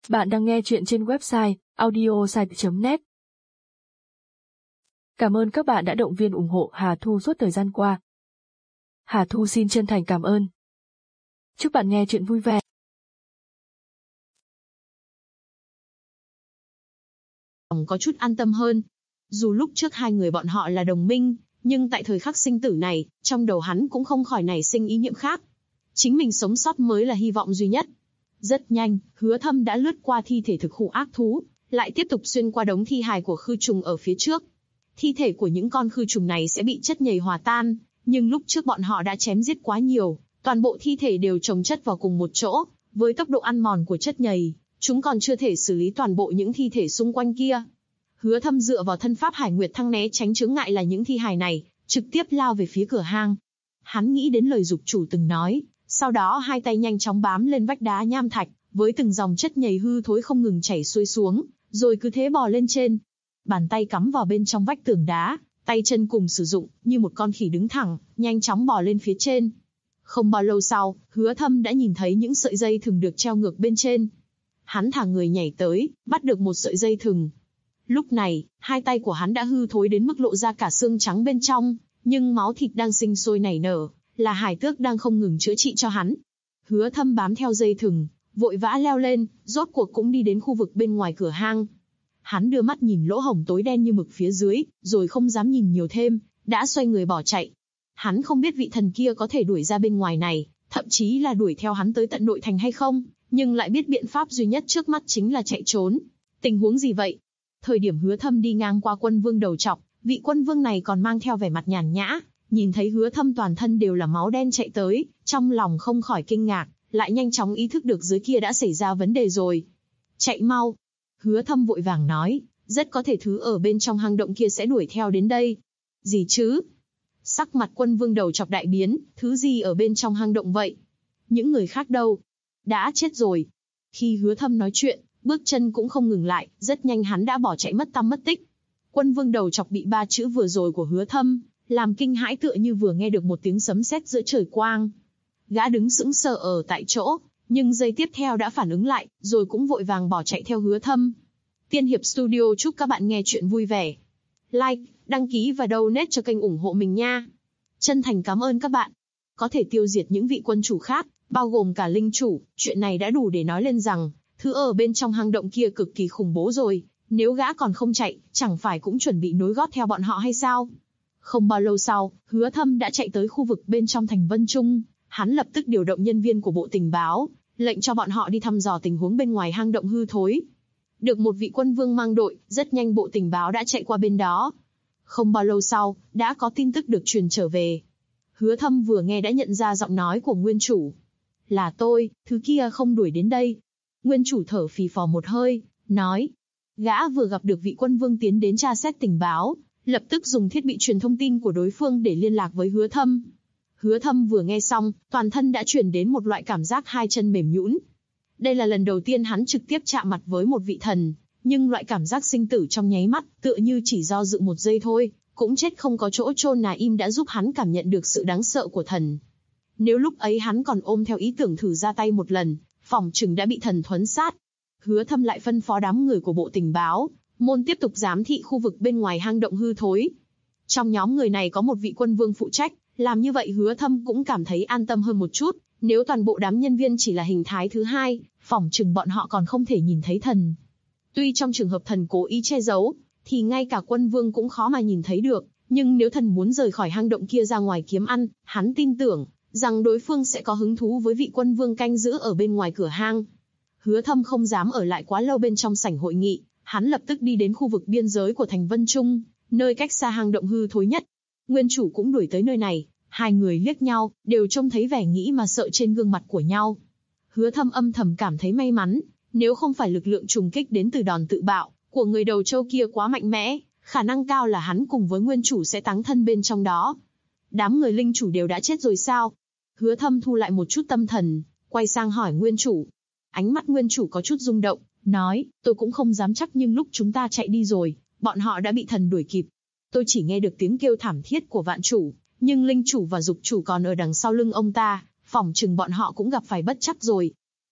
Bạn đang nghe chuyện trên website audiosite.net. Cảm ơn các bạn đã động viên ủng hộ Hà Thu suốt thời gian qua. Hà Thu xin chân thành cảm ơn. Chúc bạn nghe chuyện vui vẻ. Có chút an tâm hơn. Dù lúc trước hai người bọn họ là đồng minh, nhưng tại thời khắc sinh tử này, trong đầu hắn cũng không khỏi nảy sinh ý niệm khác. Chính mình sống sót mới là hy vọng duy nhất. Rất nhanh, Hứa Thâm đã lướt qua thi thể thực hủ ác thú, lại tiếp tục xuyên qua đống thi hài của khư trùng ở phía trước. Thi thể của những con khư trùng này sẽ bị chất nhầy hòa tan, nhưng lúc trước bọn họ đã chém giết quá nhiều, toàn bộ thi thể đều chồng chất vào cùng một chỗ, với tốc độ ăn mòn của chất nhầy, chúng còn chưa thể xử lý toàn bộ những thi thể xung quanh kia. Hứa Thâm dựa vào thân pháp Hải Nguyệt Thăng né tránh chướng ngại là những thi hài này, trực tiếp lao về phía cửa hang. Hắn nghĩ đến lời dục chủ từng nói, sau đó hai tay nhanh chóng bám lên vách đá nham thạch, với từng dòng chất nhầy hư thối không ngừng chảy xuôi xuống, rồi cứ thế bò lên trên. Bàn tay cắm vào bên trong vách tường đá, tay chân cùng sử dụng, như một con khỉ đứng thẳng, nhanh chóng bò lên phía trên. Không bao lâu sau, Hứa Thâm đã nhìn thấy những sợi dây thừng được treo ngược bên trên. Hắn thả người nhảy tới, bắt được một sợi dây thừng. Lúc này, hai tay của hắn đã hư thối đến mức lộ ra cả xương trắng bên trong, nhưng máu thịt đang sinh sôi nảy nở, là hải tước đang không ngừng chữa trị cho hắn. Hứa Thâm bám theo dây thừng, vội vã leo lên, rốt cuộc cũng đi đến khu vực bên ngoài cửa hang. Hắn đưa mắt nhìn lỗ hổng tối đen như mực phía dưới, rồi không dám nhìn nhiều thêm, đã xoay người bỏ chạy. Hắn không biết vị thần kia có thể đuổi ra bên ngoài này, thậm chí là đuổi theo hắn tới tận nội thành hay không, nhưng lại biết biện pháp duy nhất trước mắt chính là chạy trốn. Tình huống gì vậy? Thời điểm Hứa Thâm đi ngang qua quân vương đầu trọc, vị quân vương này còn mang theo vẻ mặt nhàn nhã, nhìn thấy Hứa Thâm toàn thân đều là máu đen chạy tới, trong lòng không khỏi kinh ngạc, lại nhanh chóng ý thức được dưới kia đã xảy ra vấn đề rồi. Chạy mau! Hứa Thâm vội vàng nói, rất có thể thứ ở bên trong hang động kia sẽ đuổi theo đến đây. Gì chứ? Sắc mặt quân vương đầu chọc đại biến, thứ gì ở bên trong hang động vậy? Những người khác đâu? Đã chết rồi. Khi Hứa Thâm nói chuyện, bước chân cũng không ngừng lại, rất nhanh hắn đã bỏ chạy mất tăm mất tích. Quân vương đầu chọc bị ba chữ vừa rồi của Hứa Thâm làm kinh hãi, tựa như vừa nghe được một tiếng sấm sét giữa trời quang. Gã đứng sững sờ ở tại chỗ, nhưng giây tiếp theo đã phản ứng lại, rồi cũng vội vàng bỏ chạy theo Hứa Thâm. Tiên Hiệp Studio chúc các bạn nghe chuyện vui vẻ. Like, đăng ký và donate cho kênh ủng hộ mình nha. Chân thành cảm ơn các bạn. Có thể tiêu diệt những vị quân chủ khác, bao gồm cả linh chủ, chuyện này đã đủ để nói lên rằng, thứ ở bên trong hang động kia cực kỳ khủng bố rồi. Nếu gã còn không chạy, chẳng phải cũng chuẩn bị nối gót theo bọn họ hay sao? Không bao lâu sau, Hứa Thâm đã chạy tới khu vực bên trong thành Vân Trung. Hắn lập tức điều động nhân viên của bộ tình báo, lệnh cho bọn họ đi thăm dò tình huống bên ngoài hang động hư thối. Được một vị quân vương mang đội, rất nhanh bộ tình báo đã chạy qua bên đó. Không bao lâu sau, đã có tin tức được truyền trở về. Hứa Thâm vừa nghe đã nhận ra giọng nói của nguyên chủ. Là tôi, thứ kia không đuổi đến đây. Nguyên chủ thở phì phò một hơi, nói. Gã vừa gặp được vị quân vương tiến đến tra xét tình báo, lập tức dùng thiết bị truyền thông tin của đối phương để liên lạc với Hứa Thâm. Hứa Thâm vừa nghe xong, toàn thân đã truyền đến một loại cảm giác hai chân mềm nhũn. Đây là lần đầu tiên hắn trực tiếp chạm mặt với một vị thần, nhưng loại cảm giác sinh tử trong nháy mắt, tựa như chỉ do dự một giây thôi, cũng chết không có chỗ chôn là im đã giúp hắn cảm nhận được sự đáng sợ của thần. Nếu lúc ấy hắn còn ôm theo ý tưởng thử ra tay một lần, phỏng chừng đã bị thần thuấn sát. Hứa Thâm lại phân phó đám người của bộ tình báo, môn tiếp tục giám thị khu vực bên ngoài hang động hư thối. Trong nhóm người này có một vị quân vương phụ trách, làm như vậy Hứa Thâm cũng cảm thấy an tâm hơn một chút. Nếu toàn bộ đám nhân viên chỉ là hình thái thứ hai, phỏng chừng bọn họ còn không thể nhìn thấy thần. Tuy trong trường hợp thần cố ý che giấu, thì ngay cả quân vương cũng khó mà nhìn thấy được, nhưng nếu thần muốn rời khỏi hang động kia ra ngoài kiếm ăn, hắn tin tưởng rằng đối phương sẽ có hứng thú với vị quân vương canh giữ ở bên ngoài cửa hang. Hứa Thâm không dám ở lại quá lâu bên trong sảnh hội nghị, hắn lập tức đi đến khu vực biên giới của thành Vân Trung, nơi cách xa hang động hư thối nhất. Nguyên chủ cũng đuổi tới nơi này, hai người liếc nhau, đều trông thấy vẻ nghĩ mà sợ trên gương mặt của nhau. Hứa Thâm âm thầm cảm thấy may mắn, nếu không phải lực lượng trùng kích đến từ đòn tự bạo của người đầu trâu kia quá mạnh mẽ, khả năng cao là hắn cùng với nguyên chủ sẽ táng thân bên trong đó. Đám người linh chủ đều đã chết rồi sao? Hứa Thâm thu lại một chút tâm thần, quay sang hỏi nguyên chủ. Ánh mắt nguyên chủ có chút rung động, nói, tôi cũng không dám chắc nhưng lúc chúng ta chạy đi rồi, bọn họ đã bị thần đuổi kịp. Tôi chỉ nghe được tiếng kêu thảm thiết của vạn chủ, nhưng linh chủ và dục chủ còn ở đằng sau lưng ông ta, phỏng chừng bọn họ cũng gặp phải bất trắc rồi.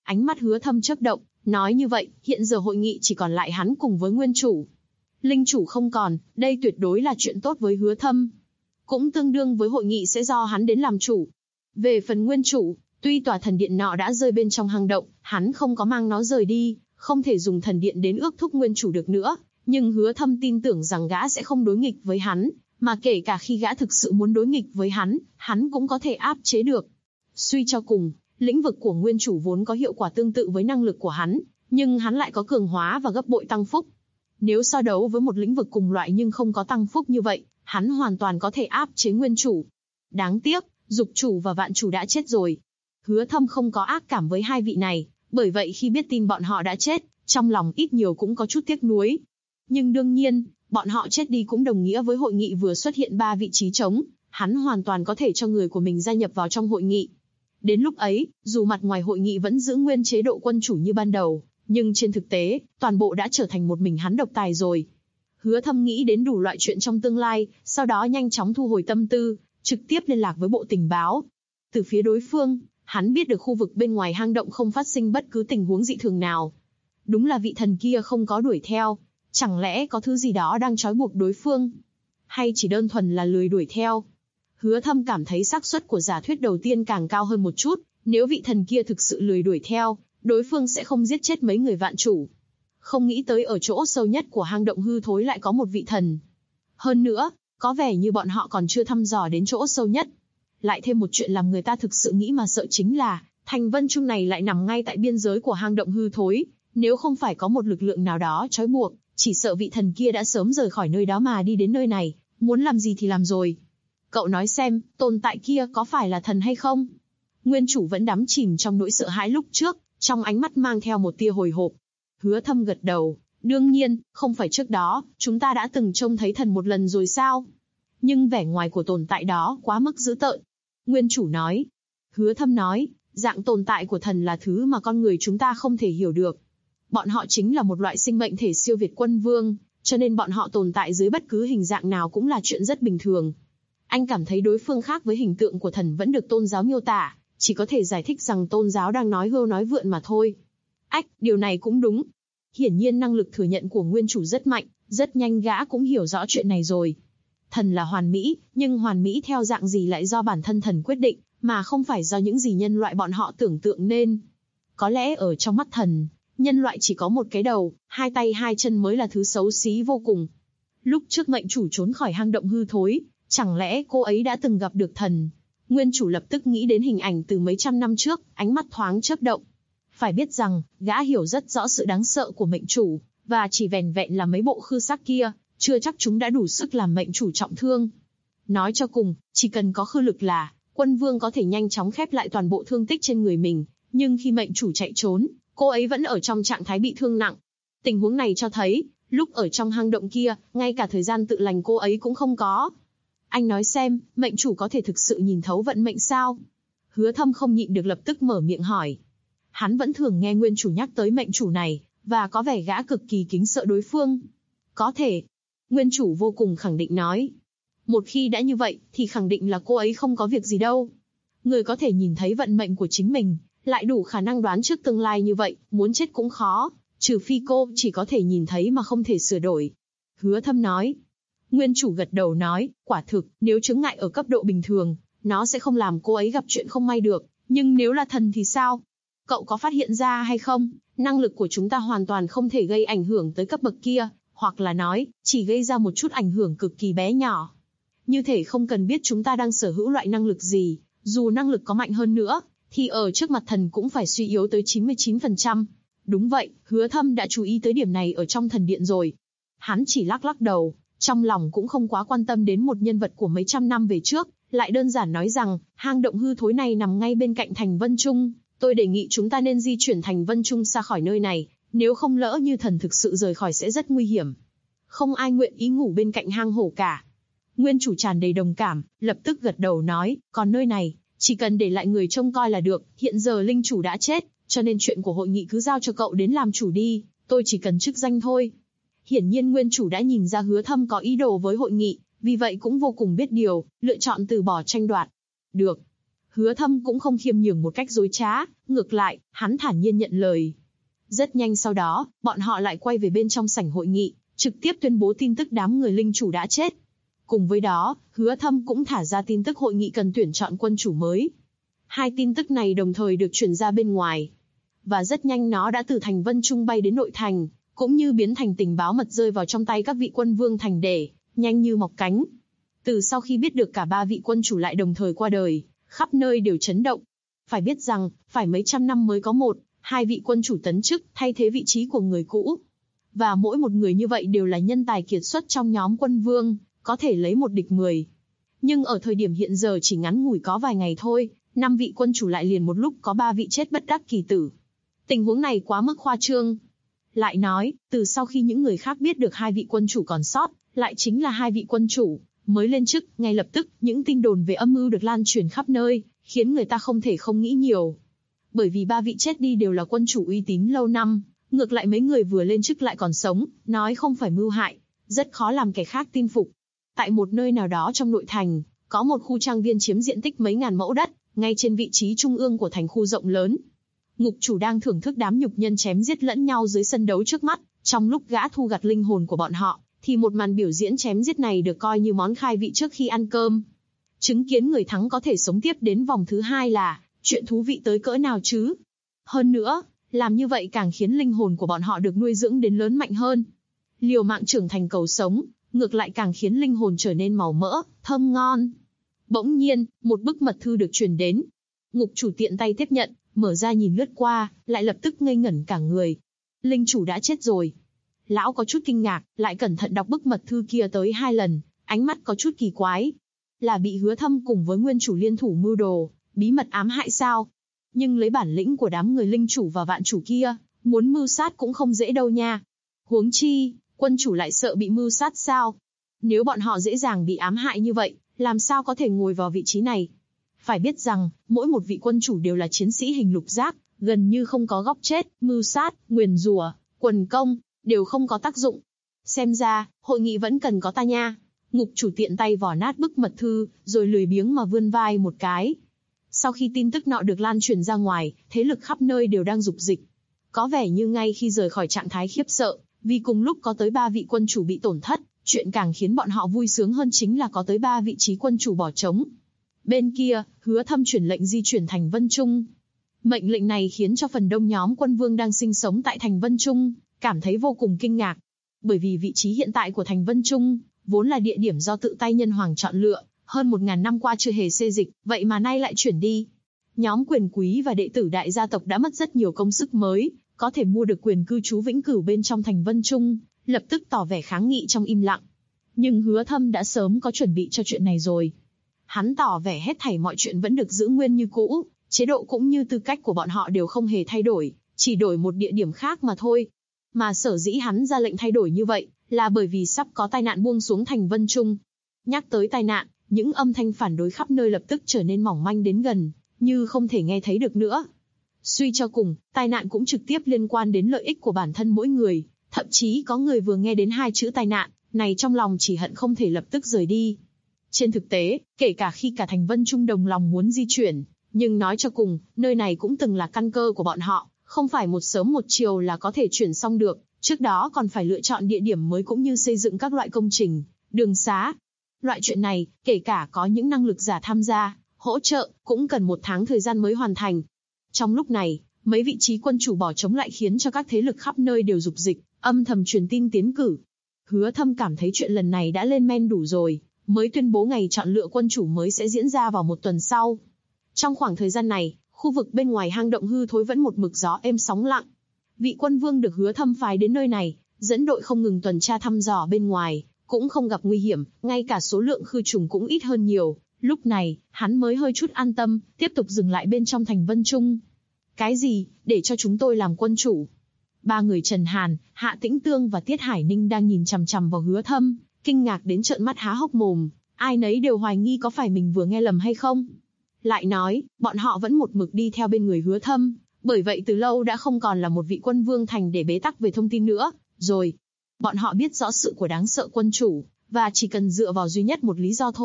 Ánh mắt Hứa Thâm chớp động, nói như vậy, hiện giờ hội nghị chỉ còn lại hắn cùng với nguyên chủ. Linh chủ không còn, đây tuyệt đối là chuyện tốt với Hứa Thâm. Cũng tương đương với hội nghị sẽ do hắn đến làm chủ. Về phần nguyên chủ, tuy tòa thần điện nọ đã rơi bên trong hang động, hắn không có mang nó rời đi, không thể dùng thần điện đến ước thúc nguyên chủ được nữa, nhưng Hứa Thâm tin tưởng rằng gã sẽ không đối nghịch với hắn, mà kể cả khi gã thực sự muốn đối nghịch với hắn cũng có thể áp chế được. Suy cho cùng, lĩnh vực của nguyên chủ vốn có hiệu quả tương tự với năng lực của hắn, nhưng hắn lại có cường hóa và gấp bội tăng phúc. Nếu so đấu với một lĩnh vực cùng loại nhưng không có tăng phúc như vậy, hắn hoàn toàn có thể áp chế nguyên chủ. Đáng tiếc, dục chủ và vạn chủ đã chết rồi. Hứa Thâm không có ác cảm với hai vị này, bởi vậy khi biết tin bọn họ đã chết, trong lòng ít nhiều cũng có chút tiếc nuối. Nhưng đương nhiên, bọn họ chết đi cũng đồng nghĩa với hội nghị vừa xuất hiện 3 vị trí trống, hắn hoàn toàn có thể cho người của mình gia nhập vào trong hội nghị. Đến lúc ấy, dù mặt ngoài hội nghị vẫn giữ nguyên chế độ quân chủ như ban đầu, nhưng trên thực tế, toàn bộ đã trở thành một mình hắn độc tài rồi. Hứa Thâm nghĩ đến đủ loại chuyện trong tương lai, sau đó nhanh chóng thu hồi tâm tư, trực tiếp liên lạc với bộ tình báo. Từ phía đối phương, hắn biết được khu vực bên ngoài hang động không phát sinh bất cứ tình huống dị thường nào. Đúng là vị thần kia không có đuổi theo, chẳng lẽ có thứ gì đó đang trói buộc đối phương? Hay chỉ đơn thuần là lười đuổi theo? Hứa Thâm cảm thấy xác suất của giả thuyết đầu tiên càng cao hơn một chút, nếu vị thần kia thực sự lười đuổi theo, đối phương sẽ không giết chết mấy người vạn chủ. Không nghĩ tới ở chỗ sâu nhất của hang động hư thối lại có một vị thần. Hơn nữa, có vẻ như bọn họ còn chưa thăm dò đến chỗ sâu nhất. Lại thêm một chuyện làm người ta thực sự nghĩ mà sợ chính là, thành Vân Trung này lại nằm ngay tại biên giới của hang động hư thối, nếu không phải có một lực lượng nào đó trói buộc, chỉ sợ vị thần kia đã sớm rời khỏi nơi đó mà đi đến nơi này, muốn làm gì thì làm rồi. Cậu nói xem, tồn tại kia có phải là thần hay không? Nguyên chủ vẫn đắm chìm trong nỗi sợ hãi lúc trước, trong ánh mắt mang theo một tia hồi hộp. Hứa Thâm gật đầu, đương nhiên, không phải trước đó, chúng ta đã từng trông thấy thần một lần rồi sao? Nhưng vẻ ngoài của tồn tại đó quá mức dữ tợn. Nguyên chủ nói. Hứa Thâm nói, dạng tồn tại của thần là thứ mà con người chúng ta không thể hiểu được. Bọn họ chính là một loại sinh mệnh thể siêu việt quân vương, cho nên bọn họ tồn tại dưới bất cứ hình dạng nào cũng là chuyện rất bình thường. Anh cảm thấy đối phương khác với hình tượng của thần vẫn được tôn giáo miêu tả, chỉ có thể giải thích rằng tôn giáo đang nói hưu nói vượn mà thôi. Ách, điều này cũng đúng. Hiển nhiên năng lực thừa nhận của nguyên chủ rất mạnh, rất nhanh gã cũng hiểu rõ chuyện này rồi. Thần là hoàn mỹ, nhưng hoàn mỹ theo dạng gì lại do bản thân thần quyết định, mà không phải do những gì nhân loại bọn họ tưởng tượng nên. Có lẽ ở trong mắt thần, nhân loại chỉ có một cái đầu, 2 tay 2 chân mới là thứ xấu xí vô cùng. Lúc trước mệnh chủ trốn khỏi hang động hư thối, chẳng lẽ cô ấy đã từng gặp được thần? Nguyên chủ lập tức nghĩ đến hình ảnh từ mấy trăm năm trước, ánh mắt thoáng chớp động. Phải biết rằng, gã hiểu rất rõ sự đáng sợ của mệnh chủ, và chỉ vẻn vẹn là mấy bộ khư xác kia, chưa chắc chúng đã đủ sức làm mệnh chủ trọng thương. Nói cho cùng, chỉ cần có khư lực là, quân vương có thể nhanh chóng khép lại toàn bộ thương tích trên người mình, nhưng khi mệnh chủ chạy trốn, cô ấy vẫn ở trong trạng thái bị thương nặng. Tình huống này cho thấy, lúc ở trong hang động kia, ngay cả thời gian tự lành cô ấy cũng không có. Anh nói xem, mệnh chủ có thể thực sự nhìn thấu vận mệnh sao? Hứa Thâm không nhịn được lập tức mở miệng hỏi. Hắn vẫn thường nghe nguyên chủ nhắc tới mệnh chủ này, và có vẻ gã cực kỳ kính sợ đối phương. Có thể. Nguyên chủ vô cùng khẳng định nói. Một khi đã như vậy, thì khẳng định là cô ấy không có việc gì đâu. Người có thể nhìn thấy vận mệnh của chính mình, lại đủ khả năng đoán trước tương lai như vậy, muốn chết cũng khó, trừ phi cô chỉ có thể nhìn thấy mà không thể sửa đổi. Hứa Thâm nói. Nguyên chủ gật đầu nói, quả thực, nếu chướng ngại ở cấp độ bình thường, nó sẽ không làm cô ấy gặp chuyện không may được, nhưng nếu là thần thì sao? Cậu có phát hiện ra hay không, năng lực của chúng ta hoàn toàn không thể gây ảnh hưởng tới cấp bậc kia, hoặc là nói, chỉ gây ra một chút ảnh hưởng cực kỳ bé nhỏ. Như thể không cần biết chúng ta đang sở hữu loại năng lực gì, dù năng lực có mạnh hơn nữa, thì ở trước mặt thần cũng phải suy yếu tới 99%. Đúng vậy, Hứa Thâm đã chú ý tới điểm này ở trong thần điện rồi. Hắn chỉ lắc lắc đầu, trong lòng cũng không quá quan tâm đến một nhân vật của mấy trăm năm về trước, lại đơn giản nói rằng, hang động hư thối này nằm ngay bên cạnh thành Vân Trung, tôi đề nghị chúng ta nên di chuyển thành Vân Trung xa khỏi nơi này, nếu không lỡ như thần thực sự rời khỏi sẽ rất nguy hiểm. Không ai nguyện ý ngủ bên cạnh hang hổ cả. Nguyên chủ tràn đầy đồng cảm, lập tức gật đầu nói, còn nơi này, chỉ cần để lại người trông coi là được, hiện giờ linh chủ đã chết, cho nên chuyện của hội nghị cứ giao cho cậu đến làm chủ đi, tôi chỉ cần chức danh thôi. Hiển nhiên nguyên chủ đã nhìn ra Hứa Thâm có ý đồ với hội nghị, vì vậy cũng vô cùng biết điều, lựa chọn từ bỏ tranh đoạt. Được. Hứa Thâm cũng không khiêm nhường một cách dối trá, ngược lại, hắn thản nhiên nhận lời. Rất nhanh sau đó, bọn họ lại quay về bên trong sảnh hội nghị, trực tiếp tuyên bố tin tức đám người linh chủ đã chết. Cùng với đó, Hứa Thâm cũng thả ra tin tức hội nghị cần tuyển chọn quân chủ mới. Hai tin tức này đồng thời được truyền ra bên ngoài. Và rất nhanh nó đã từ thành Vân Trung bay đến nội thành, cũng như biến thành tình báo mật rơi vào trong tay các vị quân vương thành để, nhanh như mọc cánh. Từ sau khi biết được cả ba vị quân chủ lại đồng thời qua đời, khắp nơi đều chấn động. Phải biết rằng, phải mấy trăm năm mới có một, hai vị quân chủ tấn chức thay thế vị trí của người cũ. Và mỗi một người như vậy đều là nhân tài kiệt xuất trong nhóm quân vương, có thể lấy một địch 10. Nhưng ở thời điểm hiện giờ chỉ ngắn ngủi có vài ngày thôi, 5 vị quân chủ lại liền một lúc có 3 vị chết bất đắc kỳ tử. Tình huống này quá mức khoa trương. Lại nói, từ sau khi những người khác biết được hai vị quân chủ còn sót, lại chính là hai vị quân chủ mới lên chức, ngay lập tức những tin đồn về âm mưu được lan truyền khắp nơi, khiến người ta không thể không nghĩ nhiều. Bởi vì ba vị chết đi đều là quân chủ uy tín lâu năm, ngược lại mấy người vừa lên chức lại còn sống, nói không phải mưu hại, rất khó làm kẻ khác tin phục. Tại một nơi nào đó trong nội thành, có một khu trang viên chiếm diện tích mấy ngàn mẫu đất, ngay trên vị trí trung ương của thành khu rộng lớn. Ngục chủ đang thưởng thức đám nhục nhân chém giết lẫn nhau dưới sân đấu trước mắt, trong lúc gã thu gặt linh hồn của bọn họ, thì một màn biểu diễn chém giết này được coi như món khai vị trước khi ăn cơm. Chứng kiến người thắng có thể sống tiếp đến vòng thứ 2 là chuyện thú vị tới cỡ nào chứ. Hơn nữa, làm như vậy càng khiến linh hồn của bọn họ được nuôi dưỡng đến lớn mạnh hơn. Liều mạng trưởng thành cầu sống, ngược lại càng khiến linh hồn trở nên màu mỡ, thơm ngon. Bỗng nhiên, một bức mật thư được truyền đến. Ngục chủ tiện tay tiếp nhận, mở ra nhìn lướt qua, lại lập tức ngây ngẩn cả người. Linh chủ đã chết rồi. Lão có chút kinh ngạc, lại cẩn thận đọc bức mật thư kia tới 2 lần, ánh mắt có chút kỳ quái. Là bị Hứa Thâm cùng với nguyên chủ liên thủ mưu đồ, bí mật ám hại sao? Nhưng lấy bản lĩnh của đám người linh chủ và vạn chủ kia, muốn mưu sát cũng không dễ đâu nha. Huống chi, quân chủ lại sợ bị mưu sát sao? Nếu bọn họ dễ dàng bị ám hại như vậy, làm sao có thể ngồi vào vị trí này? Phải biết rằng, mỗi một vị quân chủ đều là chiến sĩ hình lục giác, gần như không có góc chết, mưu sát, nguyền rủa, quần công, đều không có tác dụng. Xem ra, hội nghị vẫn cần có ta nha. Ngục chủ tiện tay vò nát bức mật thư, rồi lười biếng mà vươn vai một cái. Sau khi tin tức nọ được lan truyền ra ngoài, thế lực khắp nơi đều đang dục dịch. Có vẻ như ngay khi rời khỏi trạng thái khiếp sợ, vì cùng lúc có tới 3 vị quân chủ bị tổn thất, chuyện càng khiến bọn họ vui sướng hơn chính là có tới 3 vị trí quân chủ bỏ trống. Bên kia, Hứa Thâm chuyển lệnh di chuyển thành Vân Trung. Mệnh lệnh này khiến cho phần đông nhóm quân vương đang sinh sống tại thành Vân Trung cảm thấy vô cùng kinh ngạc. Bởi vì vị trí hiện tại của thành Vân Trung vốn là địa điểm do tự tay nhân hoàng chọn lựa, hơn 1000 năm qua chưa hề xê dịch, vậy mà nay lại chuyển đi. Nhóm quyền quý và đệ tử đại gia tộc đã mất rất nhiều công sức mới có thể mua được quyền cư trú vĩnh cửu bên trong thành Vân Trung, lập tức tỏ vẻ kháng nghị trong im lặng. Nhưng Hứa Thâm đã sớm có chuẩn bị cho chuyện này rồi. Hắn tỏ vẻ hết thảy mọi chuyện vẫn được giữ nguyên như cũ, chế độ cũng như tư cách của bọn họ đều không hề thay đổi, chỉ đổi một địa điểm khác mà thôi. Mà sở dĩ hắn ra lệnh thay đổi như vậy, là bởi vì sắp có tai nạn buông xuống thành Vân Trung. Nhắc tới tai nạn, những âm thanh phản đối khắp nơi lập tức trở nên mỏng manh đến gần, như không thể nghe thấy được nữa. Suy cho cùng, tai nạn cũng trực tiếp liên quan đến lợi ích của bản thân mỗi người, thậm chí có người vừa nghe đến 2 chữ tai nạn, này trong lòng chỉ hận không thể lập tức rời đi. Trên thực tế, kể cả khi cả thành Vân Trung đồng lòng muốn di chuyển, nhưng nói cho cùng, nơi này cũng từng là căn cơ của bọn họ, không phải một sớm một chiều là có thể chuyển xong được, trước đó còn phải lựa chọn địa điểm mới cũng như xây dựng các loại công trình, đường xá. Loại chuyện này, kể cả có những năng lực giả tham gia, hỗ trợ, cũng cần 1 tháng thời gian mới hoàn thành. Trong lúc này, mấy vị trí quân chủ bỏ trống lại khiến cho các thế lực khắp nơi đều dục dịch, âm thầm truyền tin tiến cử. Hứa Thâm cảm thấy chuyện lần này đã lên men đủ rồi, mới tuyên bố ngày chọn lựa quân chủ mới sẽ diễn ra vào 1 tuần sau. Trong khoảng thời gian này, khu vực bên ngoài hang động hư thối vẫn một mực gió êm sóng lặng. Vị quân vương được Hứa Thâm phái đến nơi này, dẫn đội không ngừng tuần tra thăm dò bên ngoài, cũng không gặp nguy hiểm, ngay cả số lượng khư trùng cũng ít hơn nhiều. Lúc này, hắn mới hơi chút an tâm, tiếp tục dừng lại bên trong thành Vân Trung. Cái gì, để cho chúng tôi làm quân chủ? 3 người Trần Hàn, Hạ Tĩnh Tương và Tiết Hải Ninh đang nhìn chằm chằm vào Hứa Thâm, kinh ngạc đến trợn mắt há hốc mồm, ai nấy đều hoài nghi có phải mình vừa nghe lầm hay không. Lại nói, bọn họ vẫn một mực đi theo bên người Hứa Thâm, bởi vậy từ lâu đã không còn là một vị quân vương thành để bế tắc về thông tin nữa, rồi. Bọn họ biết rõ sự của đáng sợ quân chủ, và chỉ cần dựa vào duy nhất một lý do thôi,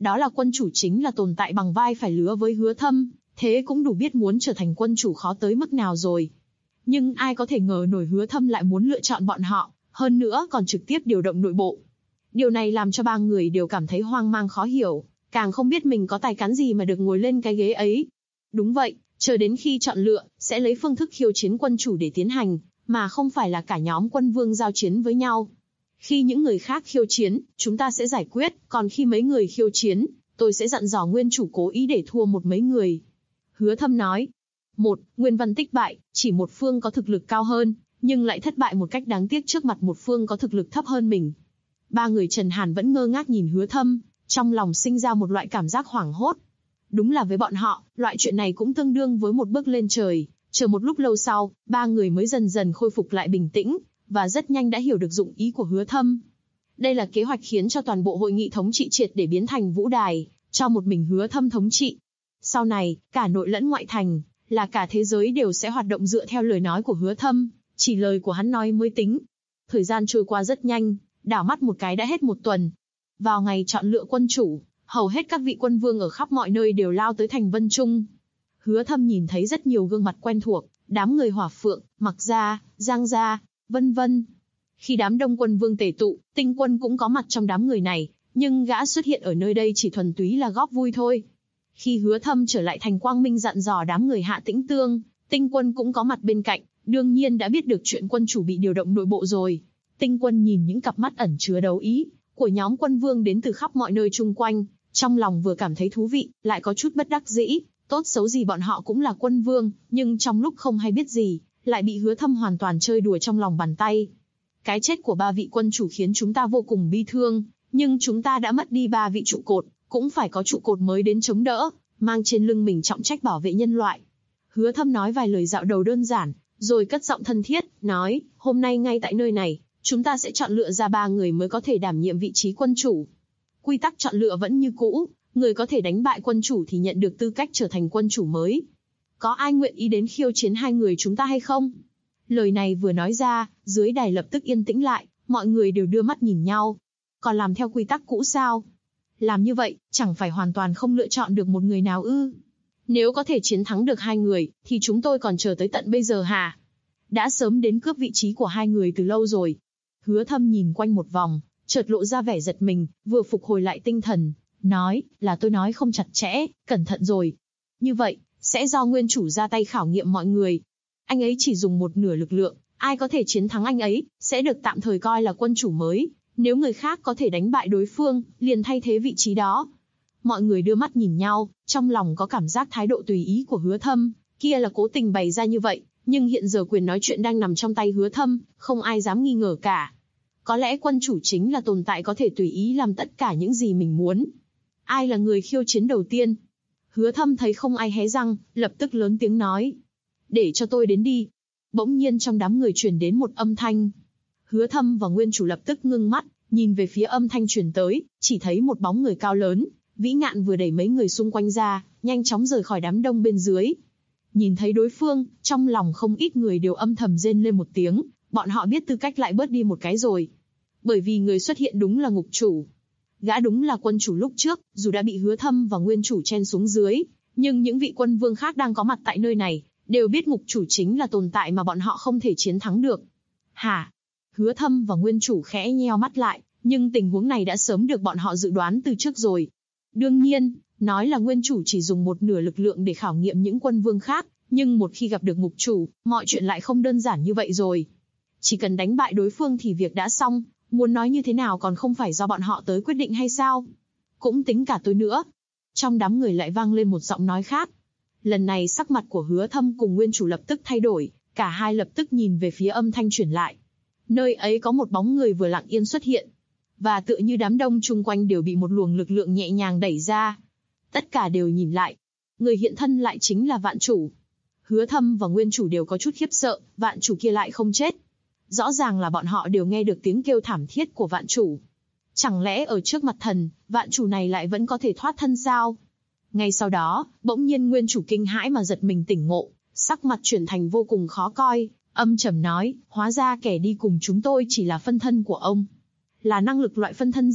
đó là quân chủ chính là tồn tại bằng vai phải lứa với Hứa Thâm, thế cũng đủ biết muốn trở thành quân chủ khó tới mức nào rồi. Nhưng ai có thể ngờ nổi Hứa Thâm lại muốn lựa chọn bọn họ, hơn nữa còn trực tiếp điều động nội bộ. Điều này làm cho ba người đều cảm thấy hoang mang khó hiểu, càng không biết mình có tài cán gì mà được ngồi lên cái ghế ấy. Đúng vậy, chờ đến khi chọn lựa, sẽ lấy phương thức khiêu chiến quân chủ để tiến hành, mà không phải là cả nhóm quân vương giao chiến với nhau. Khi những người khác khiêu chiến, chúng ta sẽ giải quyết, còn khi mấy người khiêu chiến, tôi sẽ dặn dò nguyên chủ cố ý để thua một mấy người. Hứa Thâm nói. Nguyên Văn Tích bại, chỉ một phương có thực lực cao hơn, nhưng lại thất bại một cách đáng tiếc trước mặt một phương có thực lực thấp hơn mình. Ba người Trần Hàn vẫn ngơ ngác nhìn Hứa Thâm, trong lòng sinh ra một loại cảm giác hoảng hốt. Đúng là với bọn họ, loại chuyện này cũng tương đương với một bước lên trời. Chờ một lúc lâu sau, ba người mới dần dần khôi phục lại bình tĩnh, và rất nhanh đã hiểu được dụng ý của Hứa Thâm. Đây là kế hoạch khiến cho toàn bộ hội nghị thống trị triệt để biến thành vũ đài, cho một mình Hứa Thâm thống trị. Sau này, cả nội lẫn ngoại thành, là cả thế giới đều sẽ hoạt động dựa theo lời nói của Hứa Thâm, chỉ lời của hắn nói mới tính. Thời gian trôi qua rất nhanh, đảo mắt một cái đã hết một tuần. Vào ngày chọn lựa quân chủ, hầu hết các vị quân vương ở khắp mọi nơi đều lao tới thành Vân Trung. Hứa Thâm nhìn thấy rất nhiều gương mặt quen thuộc, đám người Hỏa Phượng, Mặc Gia, Giang Gia, vân vân. Khi đám đông quân vương tề tụ, Tinh Quân cũng có mặt trong đám người này, nhưng gã xuất hiện ở nơi đây chỉ thuần túy là góp vui thôi. Khi Hứa Thâm trở lại thành Quang Minh dặn dò đám người Hạ Tĩnh Tương, Tinh Quân cũng có mặt bên cạnh, đương nhiên đã biết được chuyện quân chủ bị điều động nội bộ rồi. Tinh Quân nhìn những cặp mắt ẩn chứa đấu ý của nhóm quân vương đến từ khắp mọi nơi chung quanh, trong lòng vừa cảm thấy thú vị, lại có chút bất đắc dĩ. Tốt xấu gì bọn họ cũng là quân vương, nhưng trong lúc không hay biết gì, lại bị Hứa Thâm hoàn toàn chơi đùa trong lòng bàn tay. Cái chết của ba vị quân chủ khiến chúng ta vô cùng bi thương, nhưng chúng ta đã mất đi ba vị trụ cột, cũng phải có trụ cột mới đến chống đỡ, mang trên lưng mình trọng trách bảo vệ nhân loại. Hứa Thâm nói vài lời dạo đầu đơn giản, rồi cất giọng thân thiết, nói, hôm nay ngay tại nơi này, chúng ta sẽ chọn lựa ra 3 người mới có thể đảm nhiệm vị trí quân chủ. Quy tắc chọn lựa vẫn như cũ, người có thể đánh bại quân chủ thì nhận được tư cách trở thành quân chủ mới. Có ai nguyện ý đến khiêu chiến 2 người chúng ta hay không? Lời này vừa nói ra, dưới đài lập tức yên tĩnh lại, mọi người đều đưa mắt nhìn nhau. Còn làm theo quy tắc cũ sao? Làm như vậy, chẳng phải hoàn toàn không lựa chọn được một người nào ư? Nếu có thể chiến thắng được 2 người, thì chúng tôi còn chờ tới tận bây giờ hả? Đã sớm đến cướp vị trí của 2 người từ lâu rồi. Hứa Thâm nhìn quanh một vòng, chợt lộ ra vẻ giật mình, vừa phục hồi lại tinh thần, nói, là tôi nói không chặt chẽ, cẩn thận rồi. Như vậy, sẽ do nguyên chủ ra tay khảo nghiệm mọi người. Anh ấy chỉ dùng một nửa lực lượng, ai có thể chiến thắng anh ấy, sẽ được tạm thời coi là quân chủ mới. Nếu người khác có thể đánh bại đối phương, liền thay thế vị trí đó. Mọi người đưa mắt nhìn nhau, trong lòng có cảm giác thái độ tùy ý của Hứa Thâm, kia là cố tình bày ra như vậy, nhưng hiện giờ quyền nói chuyện đang nằm trong tay Hứa Thâm, không ai dám nghi ngờ cả. Có lẽ quân chủ chính là tồn tại có thể tùy ý làm tất cả những gì mình muốn. Ai là người khiêu chiến đầu tiên? Hứa Thâm thấy không ai hé răng, lập tức lớn tiếng nói. Để cho tôi đến đi. Bỗng nhiên trong đám người truyền đến một âm thanh. Hứa Thâm và nguyên chủ lập tức ngưng mắt, nhìn về phía âm thanh truyền tới, chỉ thấy một bóng người cao lớn, vĩ ngạn vừa đẩy mấy người xung quanh ra, nhanh chóng rời khỏi đám đông bên dưới. Nhìn thấy đối phương, trong lòng không ít người đều âm thầm rên lên một tiếng, bọn họ biết tư cách lại bớt đi một cái rồi. Bởi vì người xuất hiện đúng là ngục chủ. Gã đúng là quân chủ lúc trước, dù đã bị Hứa Thâm và nguyên chủ chen xuống dưới, nhưng những vị quân vương khác đang có mặt tại nơi này, đều biết ngục chủ chính là tồn tại mà bọn họ không thể chiến thắng được. Hả? Hứa Thâm và nguyên chủ khẽ nheo mắt lại, nhưng tình huống này đã sớm được bọn họ dự đoán từ trước rồi. Đương nhiên, nói là nguyên chủ chỉ dùng một nửa lực lượng để khảo nghiệm những quân vương khác, nhưng một khi gặp được ngục chủ, mọi chuyện lại không đơn giản như vậy rồi. Chỉ cần đánh bại đối phương thì việc đã xong, muốn nói như thế nào còn không phải do bọn họ tới quyết định hay sao? Cũng tính cả tôi nữa. Trong đám người lại vang lên một giọng nói khác. Lần này sắc mặt của Hứa Thâm cùng nguyên chủ lập tức thay đổi, cả hai lập tức nhìn về phía âm thanh truyền lại. Nơi ấy có một bóng người vừa lặng yên xuất hiện, và tựa như đám đông chung quanh đều bị một luồng lực lượng nhẹ nhàng đẩy ra. Tất cả đều nhìn lại. Người hiện thân lại chính là Vạn Chủ. Hứa Thâm và nguyên chủ đều có chút khiếp sợ, Vạn Chủ kia lại không chết. Rõ ràng là bọn họ đều nghe được tiếng kêu thảm thiết của Vạn Chủ. Chẳng lẽ ở trước mặt thần, Vạn Chủ này lại vẫn có thể thoát thân sao? Ngay sau đó, bỗng nhiên nguyên chủ kinh hãi mà giật mình tỉnh ngộ, sắc mặt chuyển thành vô cùng khó coi, âm trầm nói, hóa ra kẻ đi cùng chúng tôi chỉ là phân thân của ông. Là năng lực loại phân thân gì,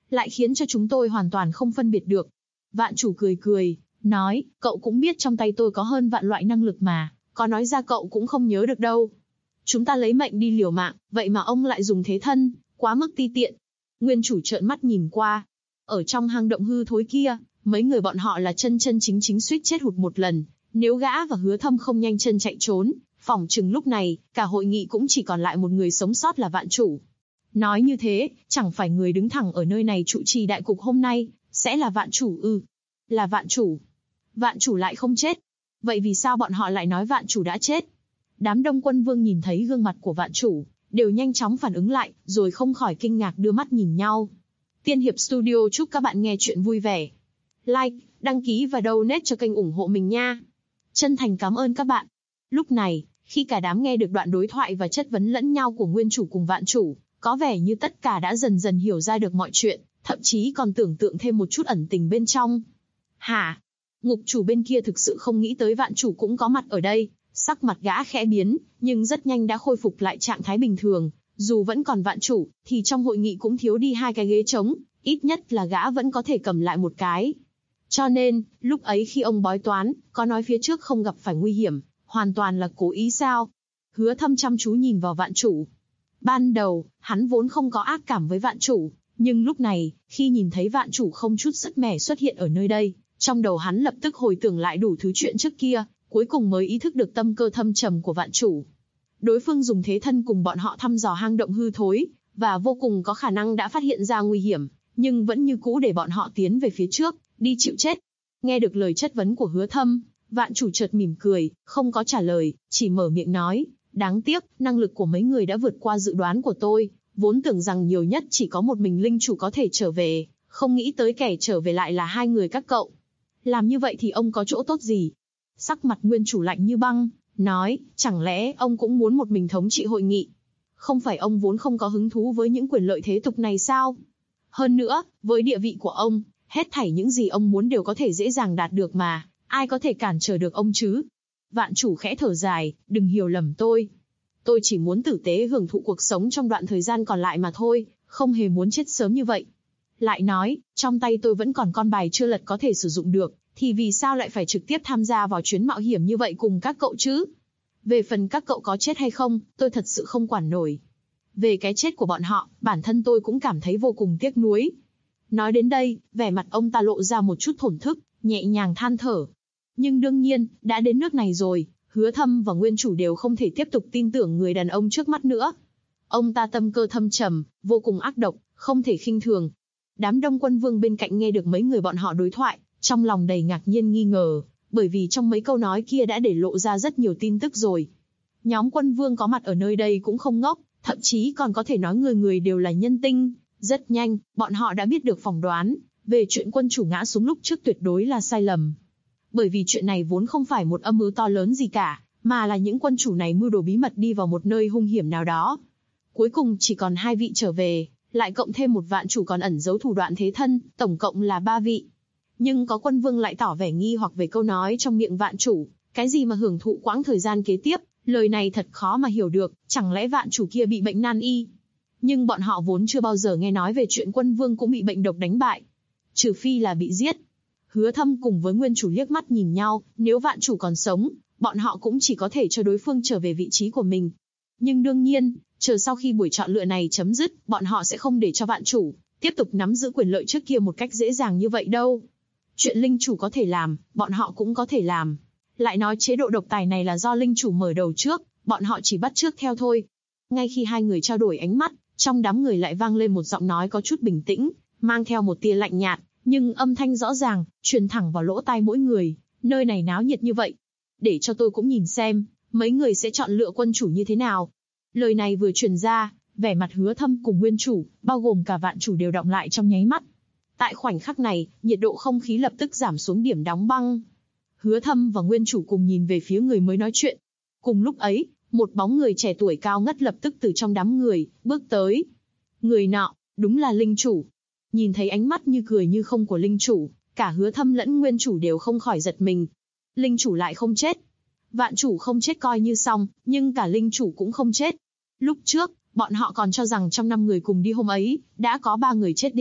lại khiến cho chúng tôi hoàn toàn không phân biệt được. Vạn chủ cười cười, nói, cậu cũng biết trong tay tôi có hơn vạn loại năng lực mà, có nói ra cậu cũng không nhớ được đâu. Chúng ta lấy mệnh đi liều mạng, vậy mà ông lại dùng thế thân, quá mức ti tiện. Nguyên chủ trợn mắt nhìn qua. Ở trong hang động hư thối kia, mấy người bọn họ là chân chân chính chính suýt chết hụt một lần. Nếu gã và Hứa Thâm không nhanh chân chạy trốn, phỏng chừng lúc này, cả hội nghị cũng chỉ còn lại một người sống sót là Vạn chủ. Nói như thế, chẳng phải người đứng thẳng ở nơi này trụ trì đại cục hôm nay, sẽ là Vạn chủ ư? Là Vạn chủ. Vạn chủ lại không chết. Vậy vì sao bọn họ lại nói Vạn chủ đã chết? Đám Đông Quân Vương nhìn thấy gương mặt của Vạn chủ, đều nhanh chóng phản ứng lại, rồi không khỏi kinh ngạc đưa mắt nhìn nhau. Tiên Hiệp Studio chúc các bạn nghe chuyện vui vẻ. Like, đăng ký và donate cho kênh ủng hộ mình nha. Chân thành cảm ơn các bạn. Lúc này, khi cả đám nghe được đoạn đối thoại và chất vấn lẫn nhau của Nguyên chủ cùng Vạn chủ, có vẻ như tất cả đã dần dần hiểu ra được mọi chuyện, thậm chí còn tưởng tượng thêm một chút ẩn tình bên trong. Hả? Ngục chủ bên kia thực sự không nghĩ tới Vạn chủ cũng có mặt ở đây, sắc mặt gã khẽ biến, nhưng rất nhanh đã khôi phục lại trạng thái bình thường. Dù vẫn còn Vạn chủ, thì trong hội nghị cũng thiếu đi 2 cái ghế trống, ít nhất là gã vẫn có thể cầm lại một cái. Cho nên, lúc ấy khi ông bói toán, có nói phía trước không gặp phải nguy hiểm, hoàn toàn là cố ý sao? Hứa Thâm chăm chú nhìn vào Vạn chủ. Ban đầu, hắn vốn không có ác cảm với Vạn chủ, nhưng lúc này, khi nhìn thấy Vạn chủ không chút sức mẻ xuất hiện ở nơi đây, trong đầu hắn lập tức hồi tưởng lại đủ thứ chuyện trước kia, cuối cùng mới ý thức được tâm cơ thâm trầm của Vạn chủ. Đối phương dùng thế thân cùng bọn họ thăm dò hang động hư thối, và vô cùng có khả năng đã phát hiện ra nguy hiểm, nhưng vẫn như cũ để bọn họ tiến về phía trước, đi chịu chết. Nghe được lời chất vấn của Hứa Thâm, Vạn chủ chợt mỉm cười, không có trả lời, chỉ mở miệng nói, đáng tiếc, năng lực của mấy người đã vượt qua dự đoán của tôi, vốn tưởng rằng nhiều nhất chỉ có một mình linh chủ có thể trở về, không nghĩ tới kẻ trở về lại là 2 người các cậu. Làm như vậy thì ông có chỗ tốt gì? Sắc mặt Nguyên chủ lạnh như băng, nói, chẳng lẽ ông cũng muốn một mình thống trị hội nghị? Không phải ông vốn không có hứng thú với những quyền lợi thế tục này sao? Hơn nữa, với địa vị của ông, hết thảy những gì ông muốn đều có thể dễ dàng đạt được mà, ai có thể cản trở được ông chứ? Vạn chủ khẽ thở dài, đừng hiểu lầm tôi. Tôi chỉ muốn tử tế hưởng thụ cuộc sống trong đoạn thời gian còn lại mà thôi, không hề muốn chết sớm như vậy. Lại nói, trong tay tôi vẫn còn con bài chưa lật có thể sử dụng được, thì vì sao lại phải trực tiếp tham gia vào chuyến mạo hiểm như vậy cùng các cậu chứ? Về phần các cậu có chết hay không, tôi thật sự không quản nổi. Về cái chết của bọn họ, bản thân tôi cũng cảm thấy vô cùng tiếc nuối. Nói đến đây, vẻ mặt ông ta lộ ra một chút thổn thức, nhẹ nhàng than thở. Nhưng đương nhiên, đã đến nước này rồi, Hứa Thâm và Nguyên chủ đều không thể tiếp tục tin tưởng người đàn ông trước mắt nữa. Ông ta tâm cơ thâm trầm, vô cùng ác độc, không thể khinh thường. Đám Đông Quân Vương bên cạnh nghe được mấy người bọn họ đối thoại, trong lòng đầy ngạc nhiên nghi ngờ, bởi vì trong mấy câu nói kia đã để lộ ra rất nhiều tin tức rồi. Nhóm Quân Vương có mặt ở nơi đây cũng không ngốc, thậm chí còn có thể nói người người đều là nhân tinh. Rất nhanh, bọn họ đã biết được phỏng đoán về chuyện quân chủ ngã xuống lúc trước tuyệt đối là sai lầm. Bởi vì chuyện này vốn không phải một âm mưu to lớn gì cả, mà là những quân chủ này mưu đồ bí mật đi vào một nơi hung hiểm nào đó. Cuối cùng chỉ còn 2 vị trở về, lại cộng thêm một Vạn chủ còn ẩn giấu thủ đoạn thế thân, tổng cộng là 3 vị. Nhưng có Quân Vương lại tỏ vẻ nghi hoặc về câu nói trong miệng Vạn chủ, cái gì mà hưởng thụ quãng thời gian kế tiếp, lời này thật khó mà hiểu được, chẳng lẽ Vạn chủ kia bị bệnh nan y? Nhưng bọn họ vốn chưa bao giờ nghe nói về chuyện Quân Vương cũng bị bệnh độc đánh bại. Trừ phi là bị giết. Hứa Thâm cùng với Nguyên chủ liếc mắt nhìn nhau, nếu Vạn chủ còn sống, bọn họ cũng chỉ có thể cho đối phương trở về vị trí của mình. Nhưng đương nhiên, chờ sau khi buổi chọn lựa này chấm dứt, bọn họ sẽ không để cho Vạn chủ tiếp tục nắm giữ quyền lợi trước kia một cách dễ dàng như vậy đâu. Chuyện linh chủ có thể làm, bọn họ cũng có thể làm. Lại nói chế độ độc tài này là do linh chủ mở đầu trước, bọn họ chỉ bắt chước theo thôi. Ngay khi 2 người trao đổi ánh mắt, trong đám người lại vang lên một giọng nói có chút bình tĩnh, mang theo một tia lạnh nhạt, nhưng âm thanh rõ ràng, truyền thẳng vào lỗ tai mỗi người. Nơi này náo nhiệt như vậy, để cho tôi cũng nhìn xem, mấy người sẽ chọn lựa quân chủ như thế nào. Lời này vừa truyền ra, vẻ mặt Hứa Thâm cùng Nguyên chủ, bao gồm cả Vạn chủ đều đọng lại trong nháy mắt. Tại khoảnh khắc này, nhiệt độ không khí lập tức giảm xuống điểm đóng băng. Hứa Thâm và Nguyên chủ cùng nhìn về phía người mới nói chuyện. Cùng lúc ấy, một bóng người trẻ tuổi cao ngất lập tức từ trong đám người, bước tới. Người nọ, đúng là linh chủ. Nhìn thấy ánh mắt như cười như không của linh chủ, cả Hứa Thâm lẫn Nguyên chủ đều không khỏi giật mình. Linh chủ lại không chết. Vạn chủ không chết coi như xong, nhưng cả linh chủ cũng không chết. Lúc trước, bọn họ còn cho rằng trong 5 người cùng đi hôm ấy, đã có 3 người chết đi,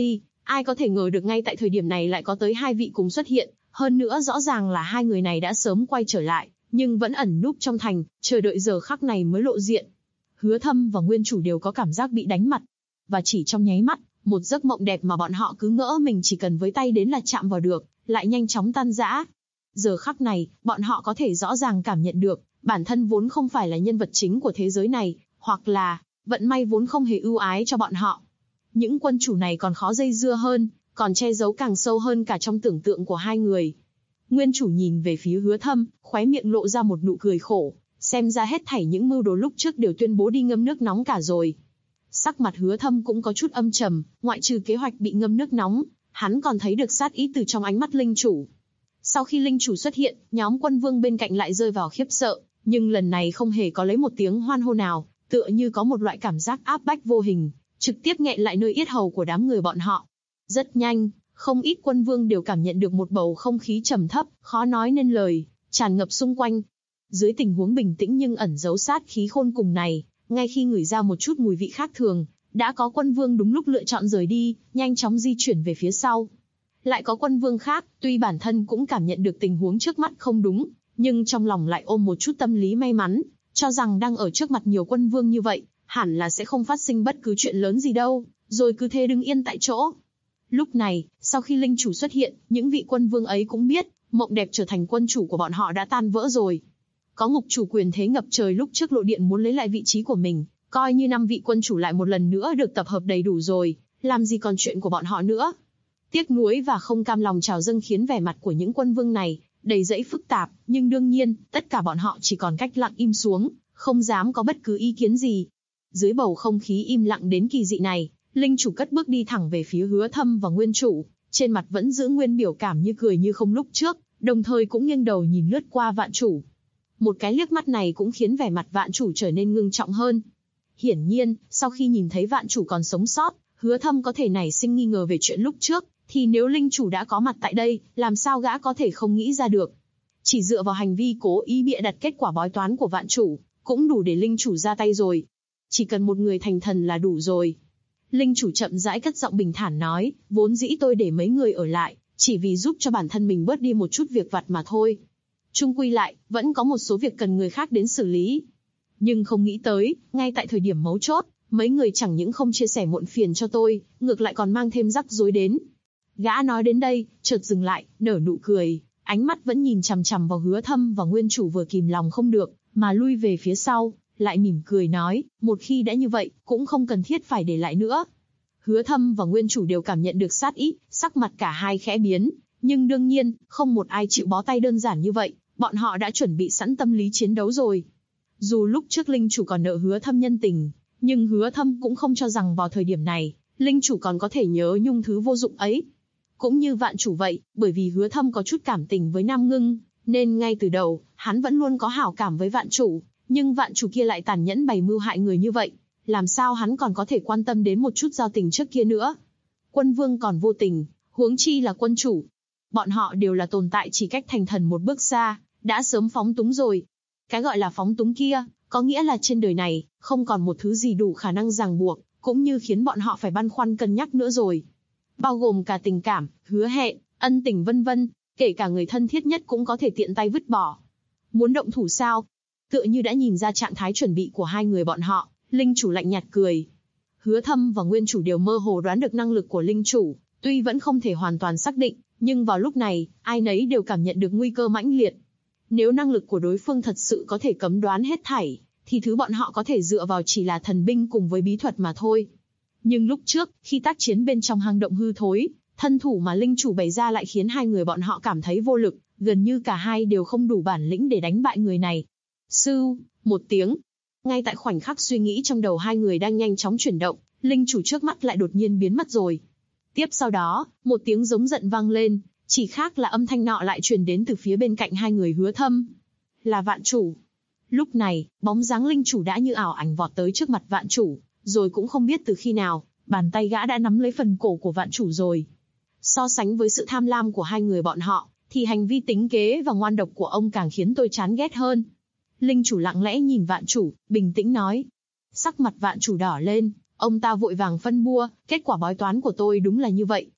Ai có thể ngờ được ngay tại thời điểm này lại có tới hai vị cùng xuất hiện, hơn nữa rõ ràng là hai người này đã sớm quay trở lại, nhưng vẫn ẩn núp trong thành, chờ đợi giờ khắc này mới lộ diện. Hứa Thâm và Nguyên Chủ đều có cảm giác bị đánh mặt. Và chỉ trong nháy mắt, một giấc mộng đẹp mà bọn họ cứ ngỡ mình chỉ cần với tay đến là chạm vào được, lại nhanh chóng tan rã. Giờ khắc này, bọn họ có thể rõ ràng cảm nhận được, bản thân vốn không phải là nhân vật chính của thế giới này, hoặc là, vận may vốn không hề ưu ái cho bọn họ. Những quân chủ này còn khó dây dưa hơn, còn che giấu càng sâu hơn cả trong tưởng tượng của hai người. Nguyên Chủ nhìn về phía Hứa Thâm, khóe miệng lộ ra một nụ cười khổ, xem ra hết thảy những mưu đồ lúc trước đều tuyên bố đi ngâm nước nóng cả rồi. Sắc mặt Hứa Thâm cũng có chút âm trầm, ngoại trừ kế hoạch bị ngâm nước nóng, hắn còn thấy được sát ý từ trong ánh mắt linh chủ. Sau khi linh chủ xuất hiện, nhóm quân vương bên cạnh lại rơi vào khiếp sợ, nhưng lần này không hề có lấy một tiếng hoan hô nào, tựa như có một loại cảm giác áp bách vô hình, trực tiếp nghẹn lại nơi yết hầu của đám người bọn họ. Rất nhanh, không ít quân vương đều cảm nhận được một bầu không khí trầm thấp, khó nói nên lời, tràn ngập xung quanh. Dưới tình huống bình tĩnh nhưng ẩn giấu sát khí khôn cùng này, ngay khi ngửi ra một chút mùi vị khác thường, đã có quân vương đúng lúc lựa chọn rời đi, nhanh chóng di chuyển về phía sau. Lại có quân vương khác, tuy bản thân cũng cảm nhận được tình huống trước mắt không đúng, nhưng trong lòng lại ôm một chút tâm lý may mắn, cho rằng đang ở trước mặt nhiều quân vương như vậy, hẳn là sẽ không phát sinh bất cứ chuyện lớn gì đâu, rồi cứ thế đứng yên tại chỗ. Lúc này, sau khi linh chủ xuất hiện, những vị quân vương ấy cũng biết, mộng đẹp trở thành quân chủ của bọn họ đã tan vỡ rồi. Có ngục chủ quyền thế ngập trời lúc trước lộ điện muốn lấy lại vị trí của mình, coi như 5 vị quân chủ lại một lần nữa được tập hợp đầy đủ rồi, làm gì còn chuyện của bọn họ nữa. Tiếc nuối và không cam lòng trào dâng khiến vẻ mặt của những quân vương này đầy dẫy phức tạp, nhưng đương nhiên, tất cả bọn họ chỉ còn cách lặng im xuống, không dám có bất cứ ý kiến gì. Dưới bầu không khí im lặng đến kỳ dị này, linh chủ cất bước đi thẳng về phía Hứa Thâm và Nguyên Chủ, trên mặt vẫn giữ nguyên biểu cảm như cười như không lúc trước, đồng thời cũng nghiêng đầu nhìn lướt qua Vạn Chủ. Một cái liếc mắt này cũng khiến vẻ mặt Vạn Chủ trở nên ngưng trọng hơn. Hiển nhiên, sau khi nhìn thấy Vạn Chủ còn sống sót, Hứa Thâm có thể nảy sinh nghi ngờ về chuyện lúc trước, thì nếu linh chủ đã có mặt tại đây, làm sao gã có thể không nghĩ ra được. Chỉ dựa vào hành vi cố ý bịa đặt kết quả bói toán của Vạn Chủ, cũng đủ để linh chủ ra tay rồi. Chỉ cần một người thành thần là đủ rồi. Linh chủ chậm rãi cất giọng bình thản nói, vốn dĩ tôi để mấy người ở lại, chỉ vì giúp cho bản thân mình bớt đi một chút việc vặt mà thôi. Chung quy lại, vẫn có một số việc cần người khác đến xử lý. Nhưng không nghĩ tới, ngay tại thời điểm mấu chốt, mấy người chẳng những không chia sẻ muộn phiền cho tôi, ngược lại còn mang thêm rắc rối đến. Gã nói đến đây, chợt dừng lại, nở nụ cười, ánh mắt vẫn nhìn chằm chằm vào Hứa Thâm và Nguyên Chủ vừa kìm lòng không được, mà lui về phía sau, lại mỉm cười nói, một khi đã như vậy, cũng không cần thiết phải để lại nữa. Hứa Thâm và Nguyên Chủ đều cảm nhận được sát ý, sắc mặt cả hai khẽ biến, nhưng đương nhiên, không một ai chịu bó tay đơn giản như vậy, bọn họ đã chuẩn bị sẵn tâm lý chiến đấu rồi. Dù lúc trước linh chủ còn nợ Hứa Thâm nhân tình, nhưng Hứa Thâm cũng không cho rằng vào thời điểm này, linh chủ còn có thể nhớ nhung thứ vô dụng ấy. Cũng như Vạn Chủ vậy, bởi vì Hứa Thâm có chút cảm tình với Nam Ngưng, nên ngay từ đầu, hắn vẫn luôn có hảo cảm với Vạn Chủ, nhưng Vạn Chủ kia lại tàn nhẫn bày mưu hại người như vậy, làm sao hắn còn có thể quan tâm đến một chút giao tình trước kia nữa. Quân vương còn vô tình, huống chi là quân chủ. Bọn họ đều là tồn tại chỉ cách thành thần một bước xa, đã sớm phóng túng rồi. Cái gọi là phóng túng kia, có nghĩa là trên đời này, không còn một thứ gì đủ khả năng ràng buộc, cũng như khiến bọn họ phải băn khoăn cân nhắc nữa rồi. Bao gồm cả tình cảm, hứa hẹn, ân tình vân vân, kể cả người thân thiết nhất cũng có thể tiện tay vứt bỏ. Muốn động thủ sao? Tựa như đã nhìn ra trạng thái chuẩn bị của hai người bọn họ, linh chủ lạnh nhạt cười. Hứa Thâm và Nguyên Chủ đều mơ hồ đoán được năng lực của linh chủ, tuy vẫn không thể hoàn toàn xác định, nhưng vào lúc này, ai nấy đều cảm nhận được nguy cơ mãnh liệt. Nếu năng lực của đối phương thật sự có thể cấm đoán hết thảy, thì thứ bọn họ có thể dựa vào chỉ là thần binh cùng với bí thuật mà thôi. Nhưng lúc trước, khi tác chiến bên trong hang động hư thối, thân thủ mà linh chủ bày ra lại khiến hai người bọn họ cảm thấy vô lực, gần như cả hai đều không đủ bản lĩnh để đánh bại người này. Sưu, một tiếng. Ngay tại khoảnh khắc suy nghĩ trong đầu hai người đang nhanh chóng chuyển động, linh chủ trước mắt lại đột nhiên biến mất rồi. Tiếp sau đó, một tiếng giống giận vang lên, chỉ khác là âm thanh nọ lại truyền đến từ phía bên cạnh hai người Hứa Thâm. Là Vạn Chủ. Lúc này, bóng dáng linh chủ đã như ảo ảnh vọt tới trước mặt Vạn Chủ, rồi cũng không biết từ khi nào, bàn tay gã đã nắm lấy phần cổ của Vạn Chủ rồi. So sánh với sự tham lam của hai người bọn họ, thì hành vi tính kế và ngoan độc của ông càng khiến tôi chán ghét hơn. Linh chủ lặng lẽ nhìn Vạn Chủ, bình tĩnh nói. Sắc mặt Vạn Chủ đỏ lên, ông ta vội vàng phân bua, kết quả bói toán của tôi đúng là như vậy,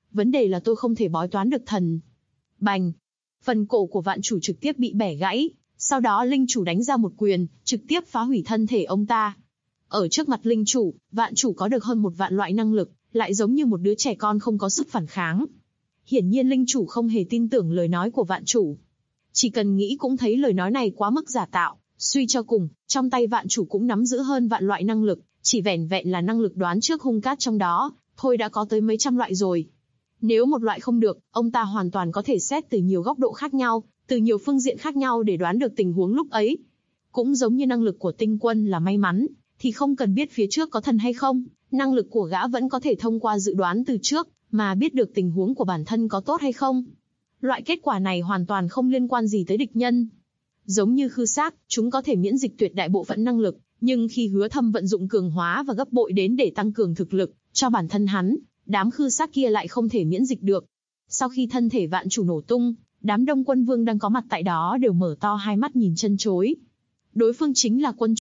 vấn đề là tôi không thể bói toán được thần. Bành! Phần cổ của vạn chủ trực tiếp bị bẻ gãy, sau đó linh chủ đánh ra một quyền, trực tiếp phá hủy thân thể ông ta. Ở trước mặt linh chủ, vạn chủ có được hơn 1 vạn loại năng lực, lại giống như một đứa trẻ con không có sức phản kháng. Hiển nhiên linh chủ không hề tin tưởng lời nói của vạn chủ. Chỉ cần nghĩ cũng thấy lời nói này quá mức giả tạo, suy cho cùng, trong tay vạn chủ cũng nắm giữ hơn vạn loại năng lực, chỉ vẻn vẹn là năng lực đoán trước hung cát trong đó, thôi đã có tới mấy trăm loại rồi. Nếu một loại không được, ông ta hoàn toàn có thể xét từ nhiều góc độ khác nhau, từ nhiều phương diện khác nhau để đoán được tình huống lúc ấy. Cũng giống như năng lực của tinh quân là may mắn, thì không cần biết phía trước có thần hay không, năng lực của gã vẫn có thể thông qua dự đoán từ trước, mà biết được tình huống của bản thân có tốt hay không. Loại kết quả này hoàn toàn không liên quan gì tới địch nhân. Giống như khư xác, chúng có thể miễn dịch tuyệt đại bộ phận năng lực, nhưng khi Hứa Thâm vận dụng cường hóa và gấp bội đến để tăng cường thực lực cho bản thân hắn, đám khư xác kia lại không thể miễn dịch được. Sau khi thân thể vạn chủ nổ tung, đám Đông Quân Vương đang có mặt tại đó đều mở to hai mắt nhìn chân chối. Đối phương chính là quân chủ.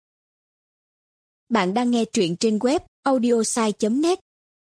Bạn đang nghe truyện trên web audiosai.net.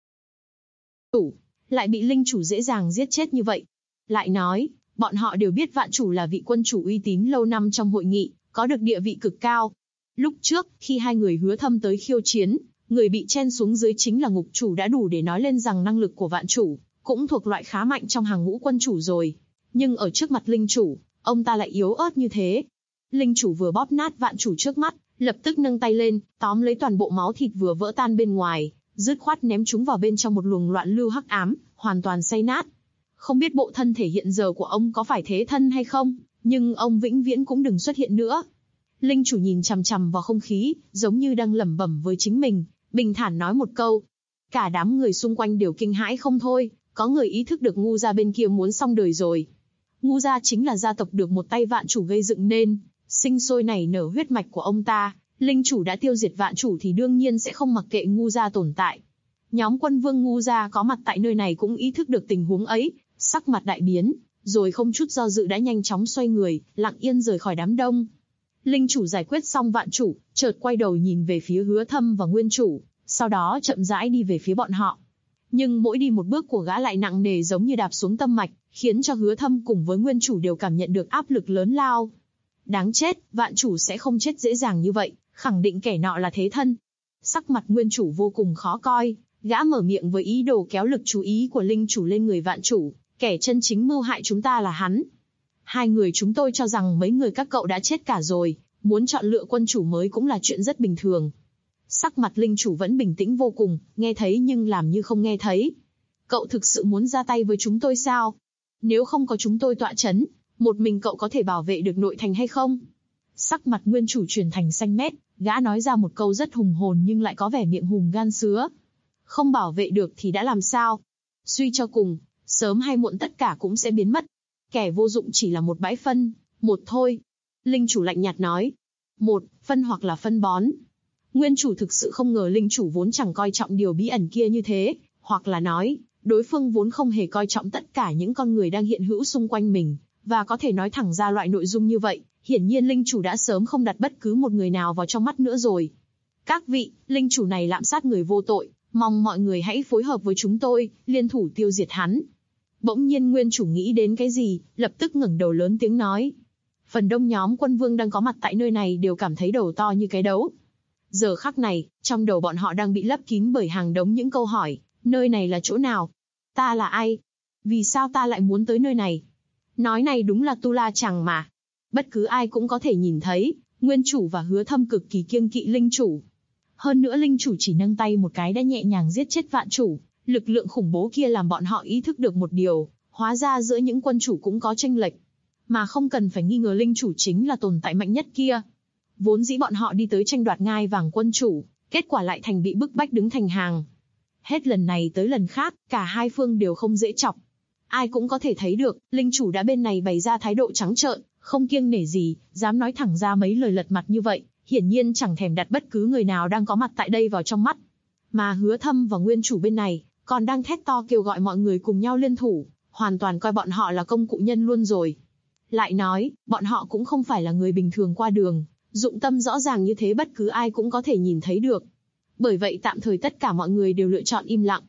Lại bị linh chủ dễ dàng giết chết như vậy. Lại nói, bọn họ đều biết vạn chủ là vị quân chủ uy tín lâu năm trong hội nghị, có được địa vị cực cao. Lúc trước, khi hai người Hứa Thâm tới khiêu chiến, người bị chen xuống dưới chính là ngục chủ đã đủ để nói lên rằng năng lực của vạn chủ cũng thuộc loại khá mạnh trong hàng ngũ quân chủ rồi. Nhưng ở trước mặt linh chủ, ông ta lại yếu ớt như thế. Linh chủ vừa bóp nát vạn chủ trước mắt, lập tức nâng tay lên, tóm lấy toàn bộ máu thịt vừa vỡ tan bên ngoài, dứt khoát ném chúng vào bên trong một luồng loạn lưu hắc ám, hoàn toàn xay nát. Không biết bộ thân thể hiện giờ của ông có phải thế thân hay không, nhưng ông vĩnh viễn cũng đừng xuất hiện nữa. Linh chủ nhìn chằm chằm vào không khí, giống như đang lẩm bẩm với chính mình, bình thản nói một câu. Cả đám người xung quanh đều kinh hãi không thôi, có người ý thức được ngu gia bên kia muốn xong đời rồi. Ngu gia chính là gia tộc được một tay vạn chủ gây dựng nên, sinh sôi nảy nở huyết mạch của ông ta, linh chủ đã tiêu diệt vạn chủ thì đương nhiên sẽ không mặc kệ ngu gia tồn tại. Nhóm quân vương ngu gia có mặt tại nơi này cũng ý thức được tình huống ấy, sắc mặt đại biến, rồi không chút do dự đã nhanh chóng xoay người, lặng yên rời khỏi đám đông. Linh chủ giải quyết xong vạn chủ, chợt quay đầu nhìn về phía Hứa Thâm và Nguyên chủ, sau đó chậm rãi đi về phía bọn họ. Nhưng mỗi đi một bước của gã lại nặng nề giống như đạp xuống tâm mạch, khiến cho Hứa Thâm cùng với Nguyên chủ đều cảm nhận được áp lực lớn lao. Đáng chết, vạn chủ sẽ không chết dễ dàng như vậy, khẳng định kẻ nọ là thế thân. Sắc mặt Nguyên chủ vô cùng khó coi, gã mở miệng với ý đồ kéo lực chú ý của linh chủ lên người vạn chủ, kẻ chân chính mưu hại chúng ta là hắn. Hai người chúng tôi cho rằng mấy người các cậu đã chết cả rồi, muốn chọn lựa quân chủ mới cũng là chuyện rất bình thường. Sắc mặt linh chủ vẫn bình tĩnh vô cùng, nghe thấy nhưng làm như không nghe thấy. Cậu thực sự muốn ra tay với chúng tôi sao? Nếu không có chúng tôi tọa chấn, một mình cậu có thể bảo vệ được nội thành hay không? Sắc mặt nguyên chủ chuyển thành xanh mét, gã nói ra một câu rất hùng hồn nhưng lại có vẻ miệng hùng gan sứa. Không bảo vệ được thì đã làm sao? Suy cho cùng, sớm hay muộn tất cả cũng sẽ biến mất. Kẻ vô dụng chỉ là một bãi phân, một thôi. Linh chủ lạnh nhạt nói. Một, phân hoặc là phân bón. Nguyên chủ thực sự không ngờ linh chủ vốn chẳng coi trọng điều bí ẩn kia như thế, hoặc là nói, đối phương vốn không hề coi trọng tất cả những con người đang hiện hữu xung quanh mình, và có thể nói thẳng ra loại nội dung như vậy, hiển nhiên linh chủ đã sớm không đặt bất cứ một người nào vào trong mắt nữa rồi. Các vị, linh chủ này lạm sát người vô tội, mong mọi người hãy phối hợp với chúng tôi, liên thủ tiêu diệt hắn. Bỗng nhiên nguyên chủ nghĩ đến cái gì, lập tức ngẩng đầu lớn tiếng nói. Phần đông nhóm quân vương đang có mặt tại nơi này đều cảm thấy đầu to như cái đấu. Giờ khắc này, trong đầu bọn họ đang bị lấp kín bởi hàng đống những câu hỏi, nơi này là chỗ nào? Ta là ai? Vì sao ta lại muốn tới nơi này? Nói này đúng là Tu La Chàng mà. Bất cứ ai cũng có thể nhìn thấy, nguyên chủ và Hứa Thâm cực kỳ kiêng kỵ linh chủ. Hơn nữa linh chủ chỉ nâng tay một cái đã nhẹ nhàng giết chết vạn chủ, lực lượng khủng bố kia làm bọn họ ý thức được một điều, hóa ra giữa những quân chủ cũng có chênh lệch. Mà không cần phải nghi ngờ linh chủ chính là tồn tại mạnh nhất kia. Vốn dĩ bọn họ đi tới tranh đoạt ngai vàng quân chủ, kết quả lại thành bị bức bách đứng thành hàng. Hết lần này tới lần khác, cả hai phương đều không dễ chọc. Ai cũng có thể thấy được, linh chủ đã bên này bày ra thái độ trắng trợn, không kiêng nể gì, dám nói thẳng ra mấy lời lật mặt như vậy, hiển nhiên chẳng thèm đặt bất cứ người nào đang có mặt tại đây vào trong mắt. Mà Hứa Thâm và nguyên chủ bên này, còn đang thét to kêu gọi mọi người cùng nhau liên thủ, hoàn toàn coi bọn họ là công cụ nhân luôn rồi. Lại nói, bọn họ cũng không phải là người bình thường qua đường, dụng tâm rõ ràng như thế bất cứ ai cũng có thể nhìn thấy được. Bởi vậy tạm thời tất cả mọi người đều lựa chọn im lặng.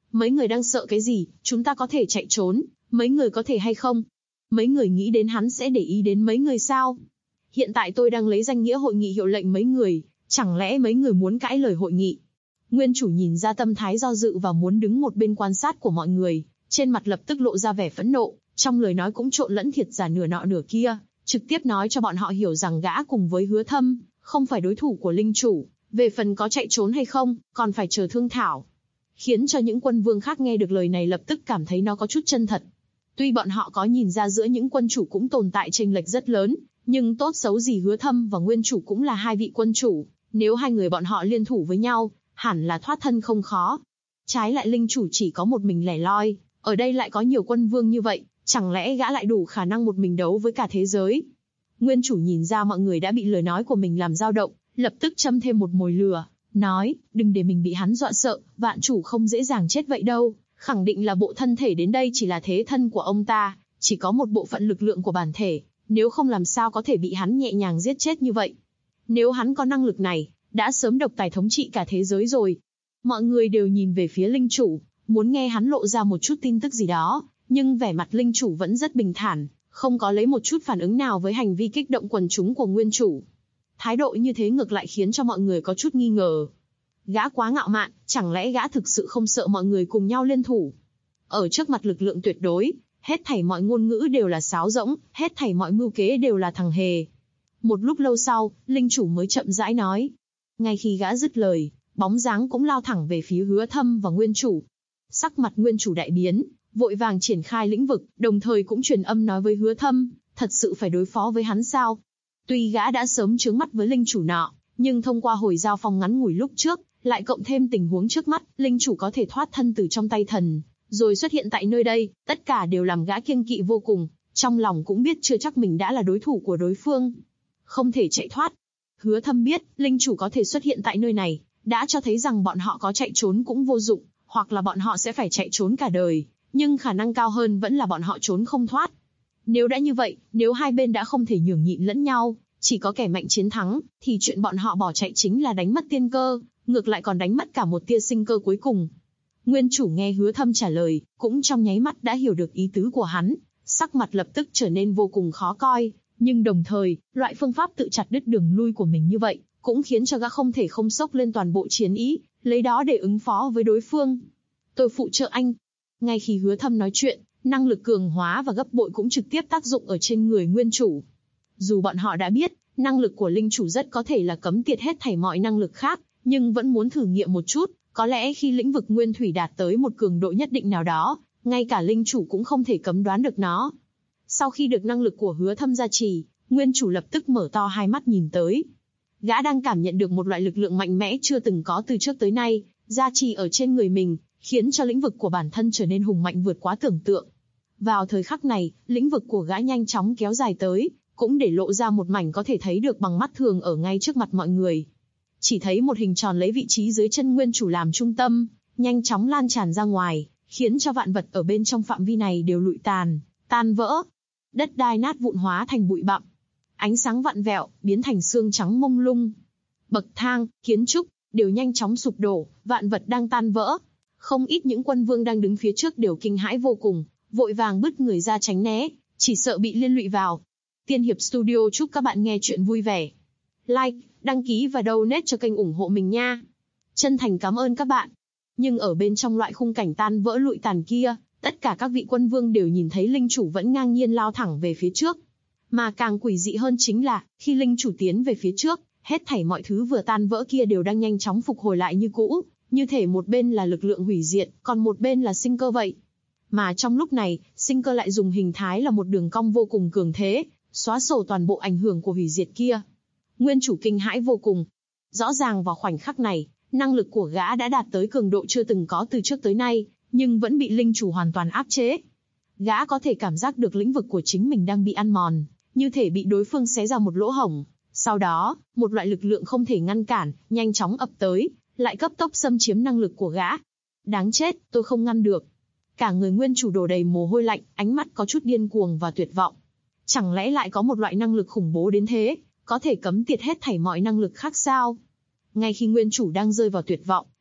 Mấy người đang sợ cái gì, chúng ta có thể chạy trốn, mấy người có thể hay không? Mấy người nghĩ đến hắn sẽ để ý đến mấy người sao? Hiện tại tôi đang lấy danh nghĩa hội nghị hiệu lệnh mấy người, chẳng lẽ mấy người muốn cãi lời hội nghị? Nguyên chủ nhìn ra tâm thái do dự và muốn đứng một bên quan sát của mọi người, trên mặt lập tức lộ ra vẻ phẫn nộ, trong lời nói cũng trộn lẫn thiệt giả nửa nọ nửa kia, trực tiếp nói cho bọn họ hiểu rằng gã cùng với Hứa Thâm không phải đối thủ của linh chủ, về phần có chạy trốn hay không, còn phải chờ thương thảo. Khiến cho những quân vương khác nghe được lời này lập tức cảm thấy nó có chút chân thật. Tuy bọn họ có nhìn ra giữa những quân chủ cũng tồn tại chênh lệch rất lớn, nhưng tốt xấu gì Hứa Thâm và Nguyên chủ cũng là hai vị quân chủ, nếu hai người bọn họ liên thủ với nhau, hẳn là thoát thân không khó. Trái lại linh chủ chỉ có một mình lẻ loi, ở đây lại có nhiều quân vương như vậy, chẳng lẽ gã lại đủ khả năng một mình đấu với cả thế giới? Nguyên chủ nhìn ra mọi người đã bị lời nói của mình làm dao động, lập tức châm thêm một mồi lửa, nói, đừng để mình bị hắn dọa sợ, vạn chủ không dễ dàng chết vậy đâu, khẳng định là bộ thân thể đến đây chỉ là thế thân của ông ta, chỉ có một bộ phận lực lượng của bản thể, nếu không làm sao có thể bị hắn nhẹ nhàng giết chết như vậy. Nếu hắn có năng lực này, đã sớm độc tài thống trị cả thế giới rồi. Mọi người đều nhìn về phía linh chủ, muốn nghe hắn lộ ra một chút tin tức gì đó, nhưng vẻ mặt linh chủ vẫn rất bình thản, không có lấy một chút phản ứng nào với hành vi kích động quần chúng của nguyên chủ. Thái độ như thế ngược lại khiến cho mọi người có chút nghi ngờ. Gã quá ngạo mạn, chẳng lẽ gã thực sự không sợ mọi người cùng nhau liên thủ? Ở trước mặt lực lượng tuyệt đối, hết thảy mọi ngôn ngữ đều là sáo rỗng, hết thảy mọi mưu kế đều là thằng hề. Một lúc lâu sau, linh chủ mới chậm rãi nói. Ngay khi gã dứt lời, bóng dáng cũng lao thẳng về phía Hứa Thâm và nguyên chủ. Sắc mặt nguyên chủ đại biến, vội vàng triển khai lĩnh vực, đồng thời cũng truyền âm nói với Hứa Thâm, thật sự phải đối phó với hắn sao? Tuy gã đã sớm chướng mắt với linh chủ nọ, nhưng thông qua hồi giao phong ngắn ngủi lúc trước, lại cộng thêm tình huống trước mắt, linh chủ có thể thoát thân từ trong tay thần, rồi xuất hiện tại nơi đây, tất cả đều làm gã kiêng kỵ vô cùng, trong lòng cũng biết chưa chắc mình đã là đối thủ của đối phương. Không thể chạy thoát. Hứa Thâm biết, linh chủ có thể xuất hiện tại nơi này, đã cho thấy rằng bọn họ có chạy trốn cũng vô dụng, hoặc là bọn họ sẽ phải chạy trốn cả đời, nhưng khả năng cao hơn vẫn là bọn họ trốn không thoát. Nếu đã như vậy, nếu hai bên đã không thể nhường nhịn lẫn nhau, chỉ có kẻ mạnh chiến thắng, thì chuyện bọn họ bỏ chạy chính là đánh mất tiên cơ, ngược lại còn đánh mất cả một tia sinh cơ cuối cùng. Nguyên chủ nghe Hứa Thâm trả lời, cũng trong nháy mắt đã hiểu được ý tứ của hắn, sắc mặt lập tức trở nên vô cùng khó coi, nhưng đồng thời, loại phương pháp tự chặt đứt đường lui của mình như vậy, cũng khiến cho gã không thể không sốc lên toàn bộ chiến ý, lấy đó để ứng phó với đối phương. Tôi phụ trợ anh. Ngay khi Hứa Thâm nói chuyện, năng lực cường hóa và gấp bội cũng trực tiếp tác dụng ở trên người nguyên chủ. Dù bọn họ đã biết, năng lực của linh chủ rất có thể là cấm tiệt hết thảy mọi năng lực khác, nhưng vẫn muốn thử nghiệm một chút, có lẽ khi lĩnh vực nguyên thủy đạt tới một cường độ nhất định nào đó, ngay cả linh chủ cũng không thể cấm đoán được nó. Sau khi được năng lực của Hứa Thâm gia trì, nguyên chủ lập tức mở to hai mắt nhìn tới. Gã đang cảm nhận được một loại lực lượng mạnh mẽ chưa từng có từ trước tới nay, gia trì ở trên người mình, khiến cho lĩnh vực của bản thân trở nên hùng mạnh vượt quá tưởng tượng. Vào thời khắc này, lĩnh vực của gã nhanh chóng kéo dài tới, cũng để lộ ra một mảnh có thể thấy được bằng mắt thường ở ngay trước mặt mọi người. Chỉ thấy một hình tròn lấy vị trí dưới chân nguyên chủ làm trung tâm, nhanh chóng lan tràn ra ngoài, khiến cho vạn vật ở bên trong phạm vi này đều lụi tàn, tan vỡ. Đất đai nát vụn hóa thành bụi bặm. Ánh sáng vặn vẹo, biến thành xương trắng mông lung. Bậc thang, kiến trúc, đều nhanh chóng sụp đổ, vạn vật đang tan vỡ. Không ít những quân vương đang đứng phía trước đều kinh hãi vô cùng, vội vàng bứt người ra tránh né, chỉ sợ bị liên lụy vào. Tiên Hiệp Studio chúc các bạn nghe chuyện vui vẻ. Like, đăng ký và donate cho kênh ủng hộ mình nha. Chân thành cảm ơn các bạn. Nhưng ở bên trong loại khung cảnh tan vỡ lụi tàn kia, tất cả các vị quân vương đều nhìn thấy linh chủ vẫn ngang nhiên lao thẳng về phía trước. Mà càng quỷ dị hơn chính là, khi linh chủ tiến về phía trước, hết thảy mọi thứ vừa tan vỡ kia đều đang nhanh chóng phục hồi lại như cũ, như thể một bên là lực lượng hủy diệt, còn một bên là sinh cơ vậy. Mà trong lúc này, sinh cơ lại dùng hình thái là một đường cong vô cùng cường thế, xóa sổ toàn bộ ảnh hưởng của hủy diệt kia. Nguyên chủ kinh hãi vô cùng. Rõ ràng vào khoảnh khắc này, năng lực của gã đã đạt tới cường độ chưa từng có từ trước tới nay, nhưng vẫn bị linh chủ hoàn toàn áp chế. Gã có thể cảm giác được lĩnh vực của chính mình đang bị ăn mòn, như thể bị đối phương xé ra một lỗ hổng. Sau đó, một loại lực lượng không thể ngăn cản, nhanh chóng ập tới, lại cấp tốc xâm chiếm năng lực của gã. Đáng chết, tôi không ngăn được. Cả người nguyên chủ đổ đầy mồ hôi lạnh, ánh mắt có chút điên cuồng và tuyệt vọng. Chẳng lẽ lại có một loại năng lực khủng bố đến thế, có thể cấm tiệt hết thảy mọi năng lực khác sao? Ngay khi nguyên chủ đang rơi vào tuyệt vọng,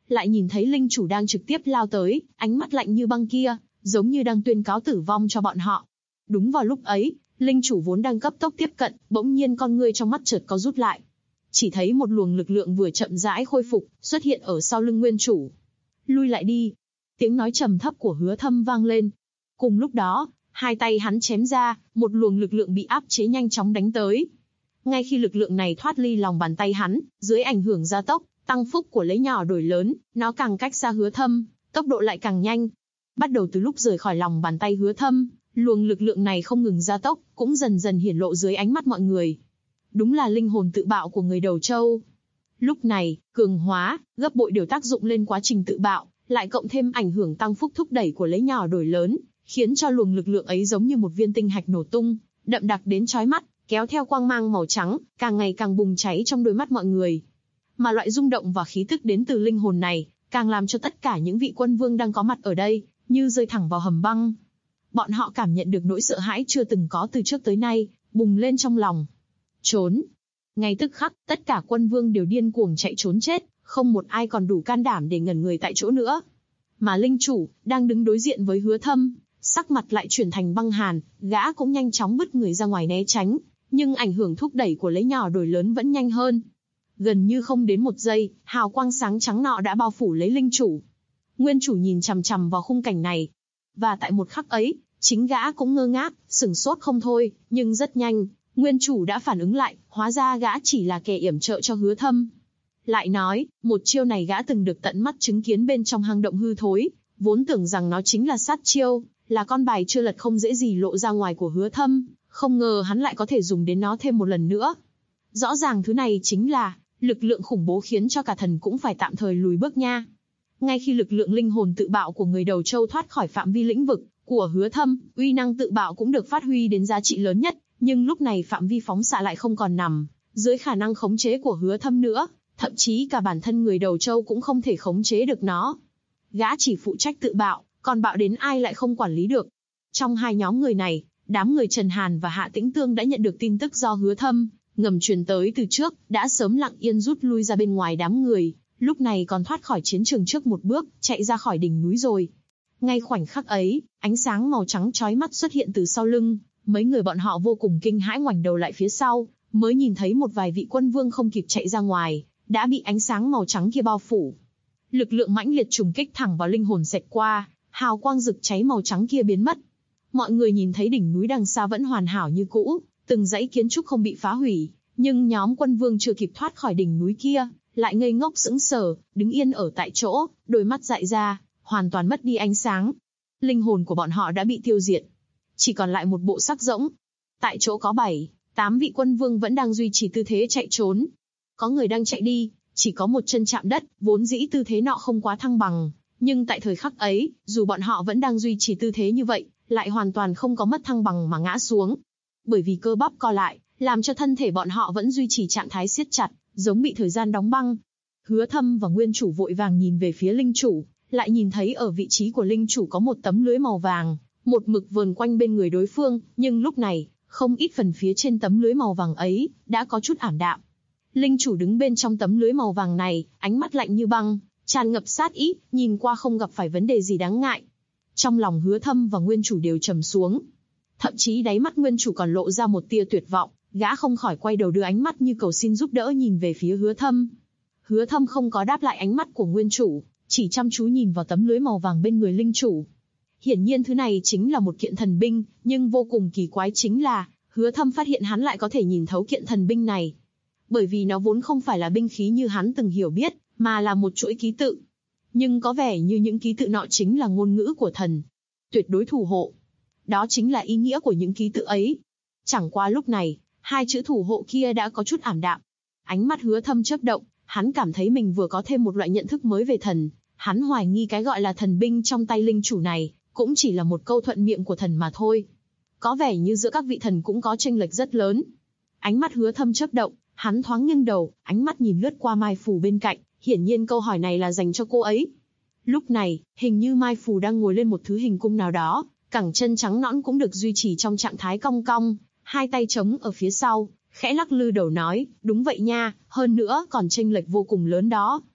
lại nhìn thấy linh chủ đang trực tiếp lao tới, ánh mắt lạnh như băng kia, giống như đang tuyên cáo tử vong cho bọn họ. Đúng vào lúc ấy, linh chủ vốn đang cấp tốc tiếp cận, bỗng nhiên con ngươi trong mắt chợt có rút lại. Chỉ thấy một luồng lực lượng vừa chậm rãi khôi phục, xuất hiện ở sau lưng nguyên chủ. Lui lại đi. Tiếng nói trầm thấp của Hứa Thâm vang lên. Cùng lúc đó, hai tay hắn chém ra, một luồng lực lượng bị áp chế nhanh chóng đánh tới. Ngay khi lực lượng này thoát ly lòng bàn tay hắn, dưới ảnh hưởng gia tốc, tăng phúc của lấy nhỏ đổi lớn, nó càng cách xa Hứa Thâm, tốc độ lại càng nhanh. Bắt đầu từ lúc rời khỏi lòng bàn tay Hứa Thâm, luồng lực lượng này không ngừng gia tốc, cũng dần dần hiển lộ dưới ánh mắt mọi người. Đúng là linh hồn tự bạo của người Đầu Châu. Lúc này, cường hóa, gấp bội đều tác dụng lên quá trình tự bạo, lại cộng thêm ảnh hưởng tăng phúc thúc đẩy của lấy nhỏ đổi lớn, khiến cho luồng lực lượng ấy giống như một viên tinh hạch nổ tung, đậm đặc đến chói mắt, kéo theo quang mang màu trắng, càng ngày càng bùng cháy trong đôi mắt mọi người. Mà loại rung động và khí tức đến từ linh hồn này, càng làm cho tất cả những vị quân vương đang có mặt ở đây, như rơi thẳng vào hầm băng. Bọn họ cảm nhận được nỗi sợ hãi chưa từng có từ trước tới nay, bùng lên trong lòng. Trốn! Ngay tức khắc, tất cả quân vương đều điên cuồng chạy trốn chết, không một ai còn đủ can đảm để ngẩn người tại chỗ nữa. Mà linh chủ, đang đứng đối diện với Hứa Thâm, sắc mặt lại chuyển thành băng hàn, gã cũng nhanh chóng bứt người ra ngoài né tránh, nhưng ảnh hưởng thúc đẩy của lấy nhỏ đổi lớn vẫn nhanh hơn. Gần như không đến một giây, hào quang sáng trắng nọ đã bao phủ lấy linh chủ. Nguyên chủ nhìn chằm chằm vào khung cảnh này. Và tại một khắc ấy, chính gã cũng ngơ ngác, sửng sốt không thôi, nhưng rất nhanh, Nguyên chủ đã phản ứng lại, hóa ra gã chỉ là kẻ yểm trợ cho Hứa Thâm. Lại nói, một chiêu này gã từng được tận mắt chứng kiến bên trong hang động hư thối, vốn tưởng rằng nó chính là sát chiêu, là con bài chưa lật không dễ gì lộ ra ngoài của Hứa Thâm, không ngờ hắn lại có thể dùng đến nó thêm một lần nữa. Rõ ràng thứ này chính là lực lượng khủng bố khiến cho cả thần cũng phải tạm thời lùi bước nha. Ngay khi lực lượng linh hồn tự bạo của người Đầu Châu thoát khỏi phạm vi lĩnh vực của Hứa Thâm, uy năng tự bạo cũng được phát huy đến giá trị lớn nhất, nhưng lúc này phạm vi phóng xạ lại không còn nằm dưới khả năng khống chế của Hứa Thâm nữa, thậm chí cả bản thân người Đầu Châu cũng không thể khống chế được nó. Gã chỉ phụ trách tự bạo, còn bạo đến ai lại không quản lý được. Trong hai nhóm người này, đám người Trần Hàn và Hạ Tĩnh Tương đã nhận được tin tức do Hứa Thâm ngầm truyền tới từ trước, đã sớm lặng yên rút lui ra bên ngoài đám người, lúc này còn thoát khỏi chiến trường trước một bước, chạy ra khỏi đỉnh núi rồi. Ngay khoảnh khắc ấy, ánh sáng màu trắng chói mắt xuất hiện từ sau lưng, mấy người bọn họ vô cùng kinh hãi ngoảnh đầu lại phía sau, mới nhìn thấy một vài vị quân vương không kịp chạy ra ngoài, đã bị ánh sáng màu trắng kia bao phủ. Lực lượng mãnh liệt trùng kích thẳng vào linh hồn xẹt qua, hào quang rực cháy màu trắng kia biến mất. Mọi người nhìn thấy đỉnh núi đằng xa vẫn hoàn hảo như cũ, từng dãy kiến trúc không bị phá hủy, nhưng nhóm quân vương chưa kịp thoát khỏi đỉnh núi kia, lại ngây ngốc sững sờ, đứng yên ở tại chỗ, đôi mắt dại ra, hoàn toàn mất đi ánh sáng. Linh hồn của bọn họ đã bị tiêu diệt, chỉ còn lại một bộ xác rỗng. Tại chỗ có 7-8 vị quân vương vẫn đang duy trì tư thế chạy trốn. Có người đang chạy đi, chỉ có một chân chạm đất, vốn dĩ tư thế nọ không quá thăng bằng, nhưng tại thời khắc ấy, dù bọn họ vẫn đang duy trì tư thế như vậy, lại hoàn toàn không có mất thăng bằng mà ngã xuống. Bởi vì cơ bắp co lại, làm cho thân thể bọn họ vẫn duy trì trạng thái siết chặt, giống bị thời gian đóng băng. Hứa Thâm và Nguyên chủ vội vàng nhìn về phía linh chủ, lại nhìn thấy ở vị trí của linh chủ có một tấm lưới màu vàng, một mực vờn quanh bên người đối phương, nhưng lúc này, không ít phần phía trên tấm lưới màu vàng ấy, đã có chút ảm đạm. Linh chủ đứng bên trong tấm lưới màu vàng này, ánh mắt lạnh như băng, tràn ngập sát ý, nhìn qua không gặp phải vấn đề gì đáng ngại. Trong lòng Hứa Thâm và Nguyên chủ đều trầm xuống. Thậm chí đáy mắt Nguyên chủ còn lộ ra một tia tuyệt vọng, gã không khỏi quay đầu đưa ánh mắt như cầu xin giúp đỡ nhìn về phía Hứa Thâm. Hứa Thâm không có đáp lại ánh mắt của Nguyên chủ, chỉ chăm chú nhìn vào tấm lưới màu vàng bên người linh chủ. Hiển nhiên thứ này chính là một kiện thần binh, nhưng vô cùng kỳ quái chính là, Hứa Thâm phát hiện hắn lại có thể nhìn thấu kiện thần binh này. Bởi vì nó vốn không phải là binh khí như hắn từng hiểu biết, mà là một chuỗi ký tự. Nhưng có vẻ như những ký tự nọ chính là ngôn ngữ của thần. Tuyệt đối thủ hộ. Đó chính là ý nghĩa của những ký tự ấy. Chẳng qua lúc này, hai chữ thủ hộ kia đã có chút ảm đạm. Ánh mắt Hứa Thâm chớp động, hắn cảm thấy mình vừa có thêm một loại nhận thức mới về thần. Hắn hoài nghi cái gọi là thần binh trong tay linh chủ này, cũng chỉ là một câu thuận miệng của thần mà thôi. Có vẻ như giữa các vị thần cũng có chênh lệch rất lớn. Ánh mắt Hứa Thâm chớp động, hắn thoáng nghiêng đầu, ánh mắt nhìn lướt qua Mai Phù bên cạnh, hiển nhiên câu hỏi này là dành cho cô ấy. Lúc này, hình như Mai Phù đang ngồi lên một thứ hình cung nào đó, cẳng chân trắng nõn cũng được duy trì trong trạng thái cong cong, hai tay chống ở phía sau, khẽ lắc lư đầu nói, đúng vậy nha, hơn nữa còn chênh lệch vô cùng lớn đó.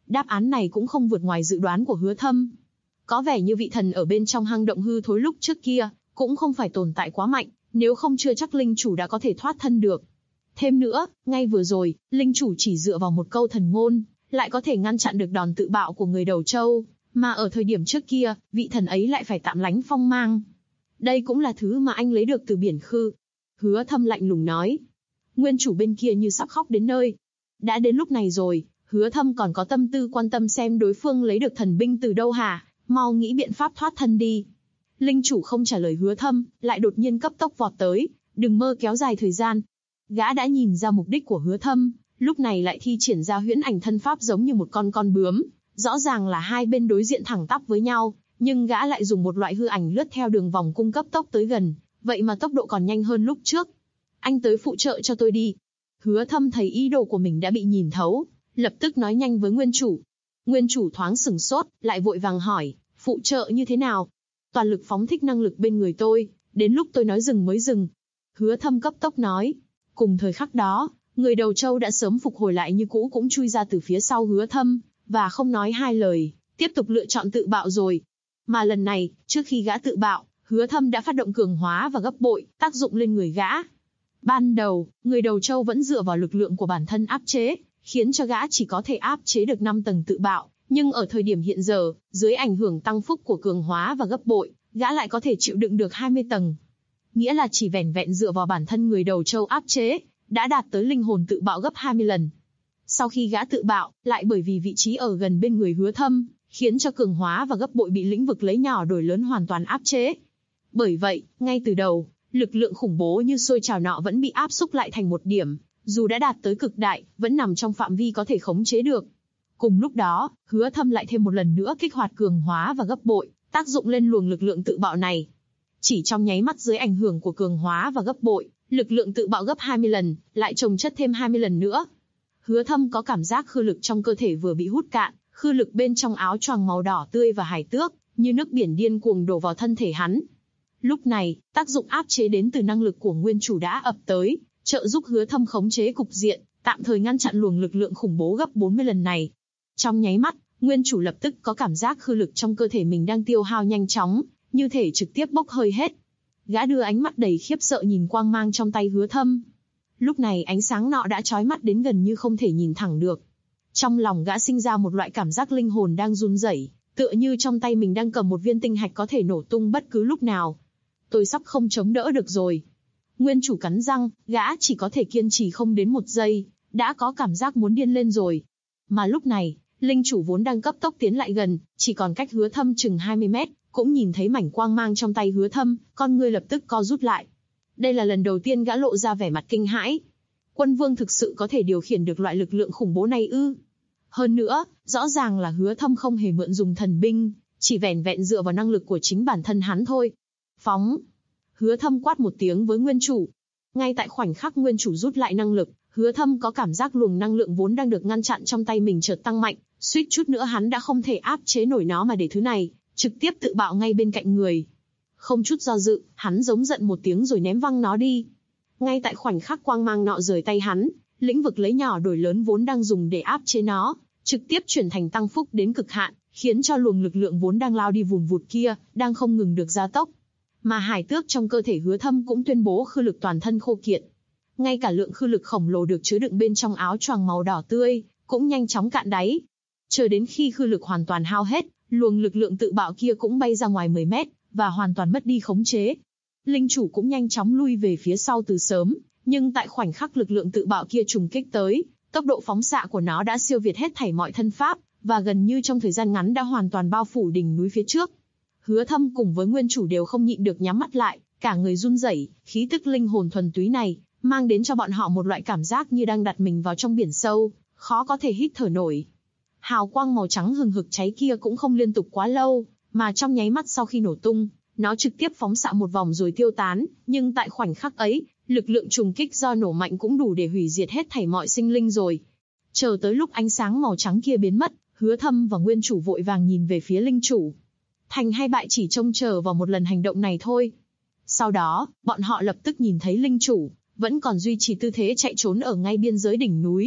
Đáp án này cũng không vượt ngoài dự đoán của Hứa Thâm. Có vẻ như vị thần ở bên trong hang động hư thối lúc trước kia, cũng không phải tồn tại quá mạnh, nếu không chưa chắc linh chủ đã có thể thoát thân được. Thêm nữa, ngay vừa rồi, linh chủ chỉ dựa vào một câu thần ngôn, lại có thể ngăn chặn được đòn tự bạo của người đầu trâu, mà ở thời điểm trước kia, vị thần ấy lại phải tạm lánh phong mang. Đây cũng là thứ mà anh lấy được từ biển khư. Hứa Thâm lạnh lùng nói. Nguyên chủ bên kia như sắp khóc đến nơi. Đã đến lúc này rồi, Hứa Thâm còn có tâm tư quan tâm xem đối phương lấy được thần binh từ đâu hả? Mau nghĩ biện pháp thoát thân đi. Linh chủ không trả lời Hứa Thâm, lại đột nhiên cấp tốc vọt tới, đừng mơ kéo dài thời gian. Gã đã nhìn ra mục đích của Hứa Thâm, lúc này lại thi triển ra huyễn ảnh thân pháp giống như một con bướm. Rõ ràng là hai bên đối diện thẳng tắp với nhau, nhưng gã lại dùng một loại hư ảnh lướt theo đường vòng cung cấp tốc tới gần, vậy mà tốc độ còn nhanh hơn lúc trước. Anh tới phụ trợ cho tôi đi. Hứa Thâm thấy ý đồ của mình đã bị nhìn thấu, lập tức nói nhanh với nguyên chủ. Nguyên chủ thoáng sửng sốt, lại vội vàng hỏi, phụ trợ như thế nào? Toàn lực phóng thích năng lực bên người tôi, đến lúc tôi nói dừng mới dừng. Hứa Thâm cấp tốc nói. Cùng thời khắc đó, người đầu trâu đã sớm phục hồi lại như cũ cũng chui ra từ phía sau Hứa Thâm, và không nói hai lời, tiếp tục lựa chọn tự bạo rồi. Mà lần này, trước khi gã tự bạo, Hứa Thâm đã phát động cường hóa và gấp bội, tác dụng lên người gã. Ban đầu, người đầu trâu vẫn dựa vào lực lượng của bản thân áp chế, khiến cho gã chỉ có thể áp chế được 5 tầng tự bạo, nhưng ở thời điểm hiện giờ, dưới ảnh hưởng tăng phúc của cường hóa và gấp bội, gã lại có thể chịu đựng được 20 tầng. Nghĩa là chỉ vẻn vẹn dựa vào bản thân người đầu trâu áp chế, đã đạt tới linh hồn tự bạo gấp 20 lần. Sau khi gã tự bạo, lại bởi vì vị trí ở gần bên người Hứa Thâm, khiến cho cường hóa và gấp bội bị lĩnh vực lấy nhỏ đổi lớn hoàn toàn áp chế. Bởi vậy, ngay từ đầu, lực lượng khủng bố như sôi trào nọ vẫn bị áp xúc lại thành một điểm, dù đã đạt tới cực đại, vẫn nằm trong phạm vi có thể khống chế được. Cùng lúc đó, Hứa Thâm lại thêm một lần nữa kích hoạt cường hóa và gấp bội, tác dụng lên luồng lực lượng tự bạo này. Chỉ trong nháy mắt dưới ảnh hưởng của cường hóa và gấp bội, lực lượng tự bạo gấp 20 lần, lại chồng chất thêm 20 lần nữa. Hứa Thâm có cảm giác khư lực trong cơ thể vừa bị hút cạn, khư lực bên trong áo choàng màu đỏ tươi và hải tước, như nước biển điên cuồng đổ vào thân thể hắn. Lúc này, tác dụng áp chế đến từ năng lực của nguyên chủ đã ập tới, trợ giúp Hứa Thâm khống chế cục diện, tạm thời ngăn chặn luồng lực lượng khủng bố gấp 40 lần này. Trong nháy mắt, nguyên chủ lập tức có cảm giác khư lực trong cơ thể mình đang tiêu hao nhanh chóng, như thể trực tiếp bốc hơi hết. Gã đưa ánh mắt đầy khiếp sợ nhìn quang mang trong tay Hứa Thâm. Lúc này ánh sáng nọ đã chói mắt đến gần như không thể nhìn thẳng được. Trong lòng gã sinh ra một loại cảm giác linh hồn đang run rẩy, tựa như trong tay mình đang cầm một viên tinh hạch có thể nổ tung bất cứ lúc nào. Tôi sắp không chống đỡ được rồi. Nguyên chủ cắn răng, gã chỉ có thể kiên trì không đến 1 giây, đã có cảm giác muốn điên lên rồi. Mà lúc này, linh chủ vốn đang cấp tốc tiến lại gần, chỉ còn cách Hứa Thâm chừng 20 mét, cũng nhìn thấy mảnh quang mang trong tay Hứa Thâm, con ngươi lập tức co rút lại. Đây là lần đầu tiên gã lộ ra vẻ mặt kinh hãi. Quân vương thực sự có thể điều khiển được loại lực lượng khủng bố này ư? Hơn nữa, rõ ràng là Hứa Thâm không hề mượn dùng thần binh, chỉ vẻn vẹn dựa vào năng lực của chính bản thân hắn thôi. Phóng! Hứa Thâm quát một tiếng với nguyên chủ. Ngay tại khoảnh khắc nguyên chủ rút lại năng lực, Hứa Thâm có cảm giác luồng năng lượng vốn đang được ngăn chặn trong tay mình chợt tăng mạnh, suýt chút nữa hắn đã không thể áp chế nổi nó mà để thứ này trực tiếp tự bạo ngay bên cạnh người. Không chút do dự, hắn giống giận một tiếng rồi ném văng nó đi. Ngay tại khoảnh khắc quang mang nọ rời tay hắn, lĩnh vực lấy nhỏ đổi lớn vốn đang dùng để áp chế nó, trực tiếp chuyển thành tăng phúc đến cực hạn, khiến cho luồng lực lượng vốn đang lao đi vùn vụt kia, đang không ngừng được gia tốc. Mà hải tước trong cơ thể Hứa Thâm cũng tuyên bố khư lực toàn thân khô kiệt. Ngay cả lượng khư lực khổng lồ được chứa đựng bên trong áo choàng màu đỏ tươi, cũng nhanh chóng cạn đáy. Chờ đến khi khư lực hoàn toàn hao hết, luồng lực lượng tự bạo kia cũng bay ra ngoài 10 mét, và hoàn toàn mất đi khống chế. Linh chủ cũng nhanh chóng lui về phía sau từ sớm, nhưng tại khoảnh khắc lực lượng tự bạo kia trùng kích tới, tốc độ phóng xạ của nó đã siêu việt hết thảy mọi thân pháp, và gần như trong thời gian ngắn đã hoàn toàn bao phủ đỉnh núi phía trước. Hứa Thâm cùng với nguyên chủ đều không nhịn được nhắm mắt lại, cả người run rẩy, khí tức linh hồn thuần túy này, mang đến cho bọn họ một loại cảm giác như đang đặt mình vào trong biển sâu, khó có thể hít thở nổi. Hào quang màu trắng hừng hực cháy kia cũng không liên tục quá lâu, mà trong nháy mắt sau khi nổ tung, nó trực tiếp phóng xạ một vòng rồi tiêu tán, nhưng tại khoảnh khắc ấy, lực lượng trùng kích do nổ mạnh cũng đủ để hủy diệt hết thảy mọi sinh linh rồi. Chờ tới lúc ánh sáng màu trắng kia biến mất, Hứa Thâm và nguyên chủ vội vàng nhìn về phía linh chủ. Thành hay bại chỉ trông chờ vào một lần hành động này thôi. Sau đó, bọn họ lập tức nhìn thấy linh chủ vẫn còn duy trì tư thế chạy trốn ở ngay biên giới đỉnh núi,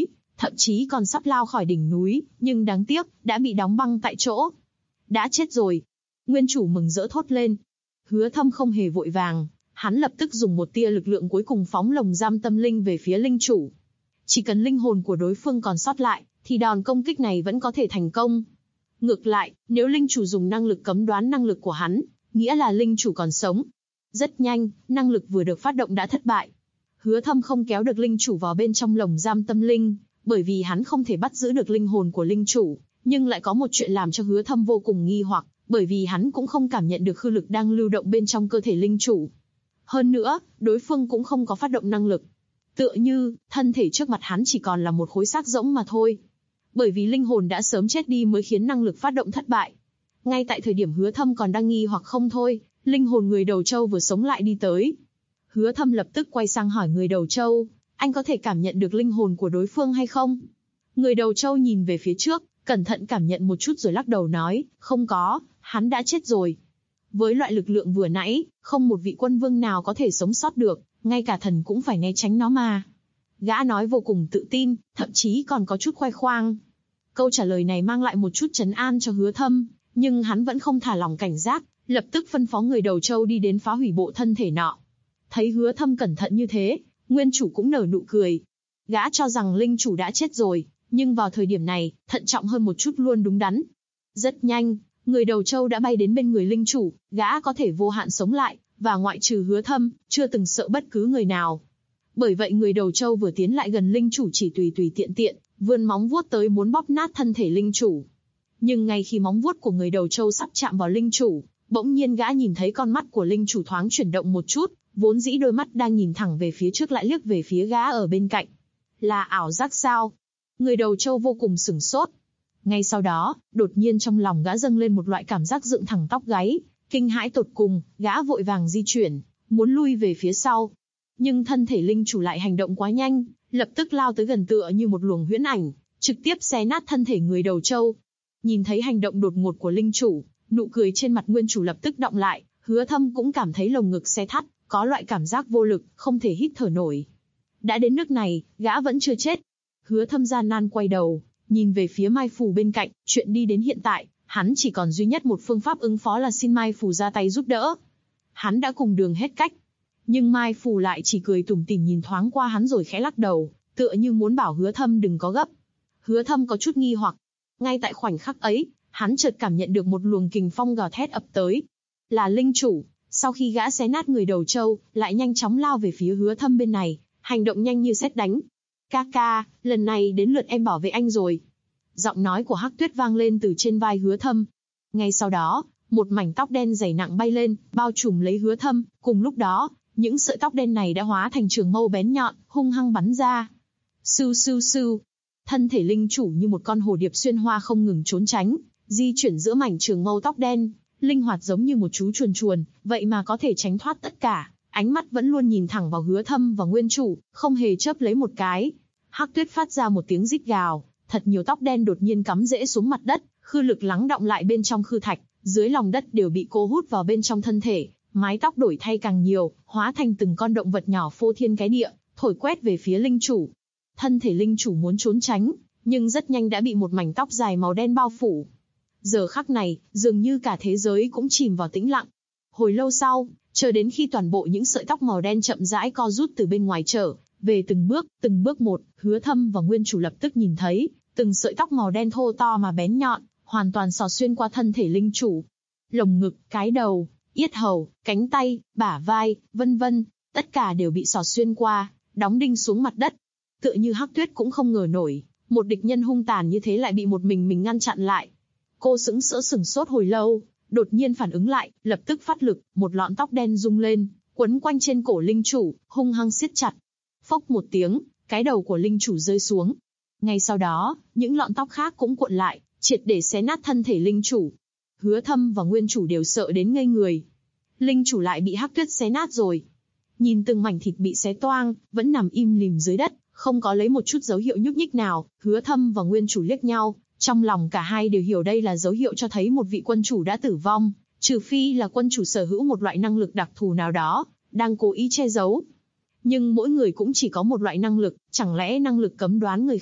thậm chí còn sắp lao khỏi đỉnh núi, nhưng đáng tiếc, đã bị đóng băng tại chỗ. Đã chết rồi. Nguyên chủ mừng rỡ thốt lên. Hứa Thâm không hề vội vàng, hắn lập tức dùng một tia lực lượng cuối cùng phóng lồng giam tâm linh về phía linh chủ. Chỉ cần linh hồn của đối phương còn sót lại, thì đòn công kích này vẫn có thể thành công. Ngược lại, nếu linh chủ dùng năng lực cấm đoán năng lực của hắn, nghĩa là linh chủ còn sống. Rất nhanh, năng lực vừa được phát động đã thất bại. Hứa Thâm không kéo được linh chủ vào bên trong lồng giam tâm linh, bởi vì hắn không thể bắt giữ được linh hồn của linh chủ, nhưng lại có một chuyện làm cho Hứa Thâm vô cùng nghi hoặc, bởi vì hắn cũng không cảm nhận được khư lực đang lưu động bên trong cơ thể linh chủ. Hơn nữa, đối phương cũng không có phát động năng lực. Tựa như, thân thể trước mặt hắn chỉ còn là một khối xác rỗng mà thôi. Bởi vì linh hồn đã sớm chết đi mới khiến năng lực phát động thất bại. Ngay tại thời điểm Hứa Thâm còn đang nghi hoặc không thôi, linh hồn người đầu trâu vừa sống lại đi tới. Hứa Thâm lập tức quay sang hỏi người đầu trâu, anh có thể cảm nhận được linh hồn của đối phương hay không? Người đầu trâu nhìn về phía trước, cẩn thận cảm nhận một chút rồi lắc đầu nói, không có, hắn đã chết rồi. Với loại lực lượng vừa nãy, không một vị quân vương nào có thể sống sót được, ngay cả thần cũng phải né tránh nó mà. Gã nói vô cùng tự tin, thậm chí còn có chút khoe khoang. Câu trả lời này mang lại một chút trấn an cho Hứa Thâm, nhưng hắn vẫn không thả lỏng cảnh giác, lập tức phân phó người đầu trâu đi đến phá hủy bộ thân thể nọ. Thấy Hứa Thâm cẩn thận như thế, nguyên chủ cũng nở nụ cười. Gã cho rằng linh chủ đã chết rồi, nhưng vào thời điểm này, thận trọng hơn một chút luôn đúng đắn. Rất nhanh, người đầu trâu đã bay đến bên người linh chủ, gã có thể vô hạn sống lại, và ngoại trừ Hứa Thâm, chưa từng sợ bất cứ người nào. Bởi vậy người đầu trâu vừa tiến lại gần linh chủ chỉ tùy tiện, vươn móng vuốt tới muốn bóp nát thân thể linh chủ. Nhưng ngay khi móng vuốt của người đầu trâu sắp chạm vào linh chủ, bỗng nhiên gã nhìn thấy con mắt của linh chủ thoáng chuyển động một chút, vốn dĩ đôi mắt đang nhìn thẳng về phía trước lại liếc về phía gã ở bên cạnh. Là ảo giác sao? Người đầu trâu vô cùng sửng sốt. Ngay sau đó, đột nhiên trong lòng gã dâng lên một loại cảm giác dựng thẳng tóc gáy, kinh hãi tột cùng, gã vội vàng di chuyển, muốn lui về phía sau. Nhưng thân thể linh chủ lại hành động quá nhanh, lập tức lao tới gần tựa như một luồng huyễn ảnh, trực tiếp xé nát thân thể người đầu trâu. Nhìn thấy hành động đột ngột của linh chủ, nụ cười trên mặt nguyên chủ lập tức đọng lại, Hứa Thâm cũng cảm thấy lồng ngực xé thắt, có loại cảm giác vô lực, không thể hít thở nổi. Đã đến nước này, gã vẫn chưa chết. Hứa Thâm gian nan quay đầu, nhìn về phía Mai Phù bên cạnh, chuyện đi đến hiện tại, hắn chỉ còn duy nhất một phương pháp ứng phó là xin Mai Phù ra tay giúp đỡ. Hắn đã cùng đường hết cách. Nhưng Mai Phù lại chỉ cười tủm tỉm nhìn thoáng qua hắn rồi khẽ lắc đầu, tựa như muốn bảo Hứa Thâm đừng có gấp. Hứa Thâm có chút nghi hoặc. Ngay tại khoảnh khắc ấy, hắn chợt cảm nhận được một luồng kình phong gào thét ập tới. Là linh chủ, sau khi gã xé nát người đầu trâu, lại nhanh chóng lao về phía Hứa Thâm bên này, hành động nhanh như sét đánh. Ca ca, lần này đến lượt em bảo vệ anh rồi. Giọng nói của Hắc Tuyết vang lên từ trên vai Hứa Thâm. Ngay sau đó, một mảnh tóc đen dày nặng bay lên, bao trùm lấy Hứa Thâm. Cùng lúc đó, những sợi tóc đen này đã hóa thành trường mâu bén nhọn, hung hăng bắn ra. Sưu sưu sưu. Thân thể linh chủ như một con hồ điệp xuyên hoa không ngừng trốn tránh, di chuyển giữa mảnh trường mâu tóc đen, linh hoạt giống như một chú chuồn chuồn, vậy mà có thể tránh thoát tất cả. Ánh mắt vẫn luôn nhìn thẳng vào Hứa Thâm và nguyên chủ, không hề chớp lấy một cái. Hắc Tuyết phát ra một tiếng rít gào, thật nhiều tóc đen đột nhiên cắm rễ xuống mặt đất, khư lực lắng đọng lại bên trong khư thạch, dưới lòng đất đều bị cô hút vào bên trong thân thể, mái tóc đổi thay càng nhiều, hóa thành từng con động vật nhỏ phô thiên cái địa, thổi quét về phía linh chủ. Thân thể linh chủ muốn trốn tránh, nhưng rất nhanh đã bị một mảnh tóc dài màu đen bao phủ. Giờ khắc này, dường như cả thế giới cũng chìm vào tĩnh lặng. Hồi lâu sau, chờ đến khi toàn bộ những sợi tóc màu đen chậm rãi co rút từ bên ngoài trở về từng bước một, Hứa Thâm và nguyên chủ lập tức nhìn thấy, từng sợi tóc màu đen thô to mà bén nhọn, hoàn toàn xỏ xuyên qua thân thể linh chủ. Lồng ngực, cái đầu, yết hầu, cánh tay, bả vai, vân vân, tất cả đều bị xỏ xuyên qua, đóng đinh xuống mặt đất. Tựa như Hắc Tuyết cũng không ngờ nổi, một địch nhân hung tàn như thế lại bị một mình ngăn chặn lại. Cô sửng sốt hồi lâu, đột nhiên phản ứng lại, lập tức phát lực, một lọn tóc đen rung lên, quấn quanh trên cổ linh chủ, hung hăng siết chặt. Phốc một tiếng, cái đầu của linh chủ rơi xuống. Ngay sau đó, những lọn tóc khác cũng cuộn lại, triệt để xé nát thân thể linh chủ. Hứa Thâm và nguyên chủ đều sợ đến ngây người. Linh chủ lại bị Hắc Tuyết xé nát rồi. Nhìn từng mảnh thịt bị xé toang, vẫn nằm im lìm dưới đất, không có lấy một chút dấu hiệu nhúc nhích nào. Hứa Thâm và nguyên chủ liếc nhau, trong lòng cả hai đều hiểu đây là dấu hiệu cho thấy một vị quân chủ đã tử vong, trừ phi là quân chủ sở hữu một loại năng lực đặc thù nào đó, đang cố ý che giấu. Nhưng mỗi người cũng chỉ có một loại năng lực, chẳng lẽ năng lực cấm đoán người khác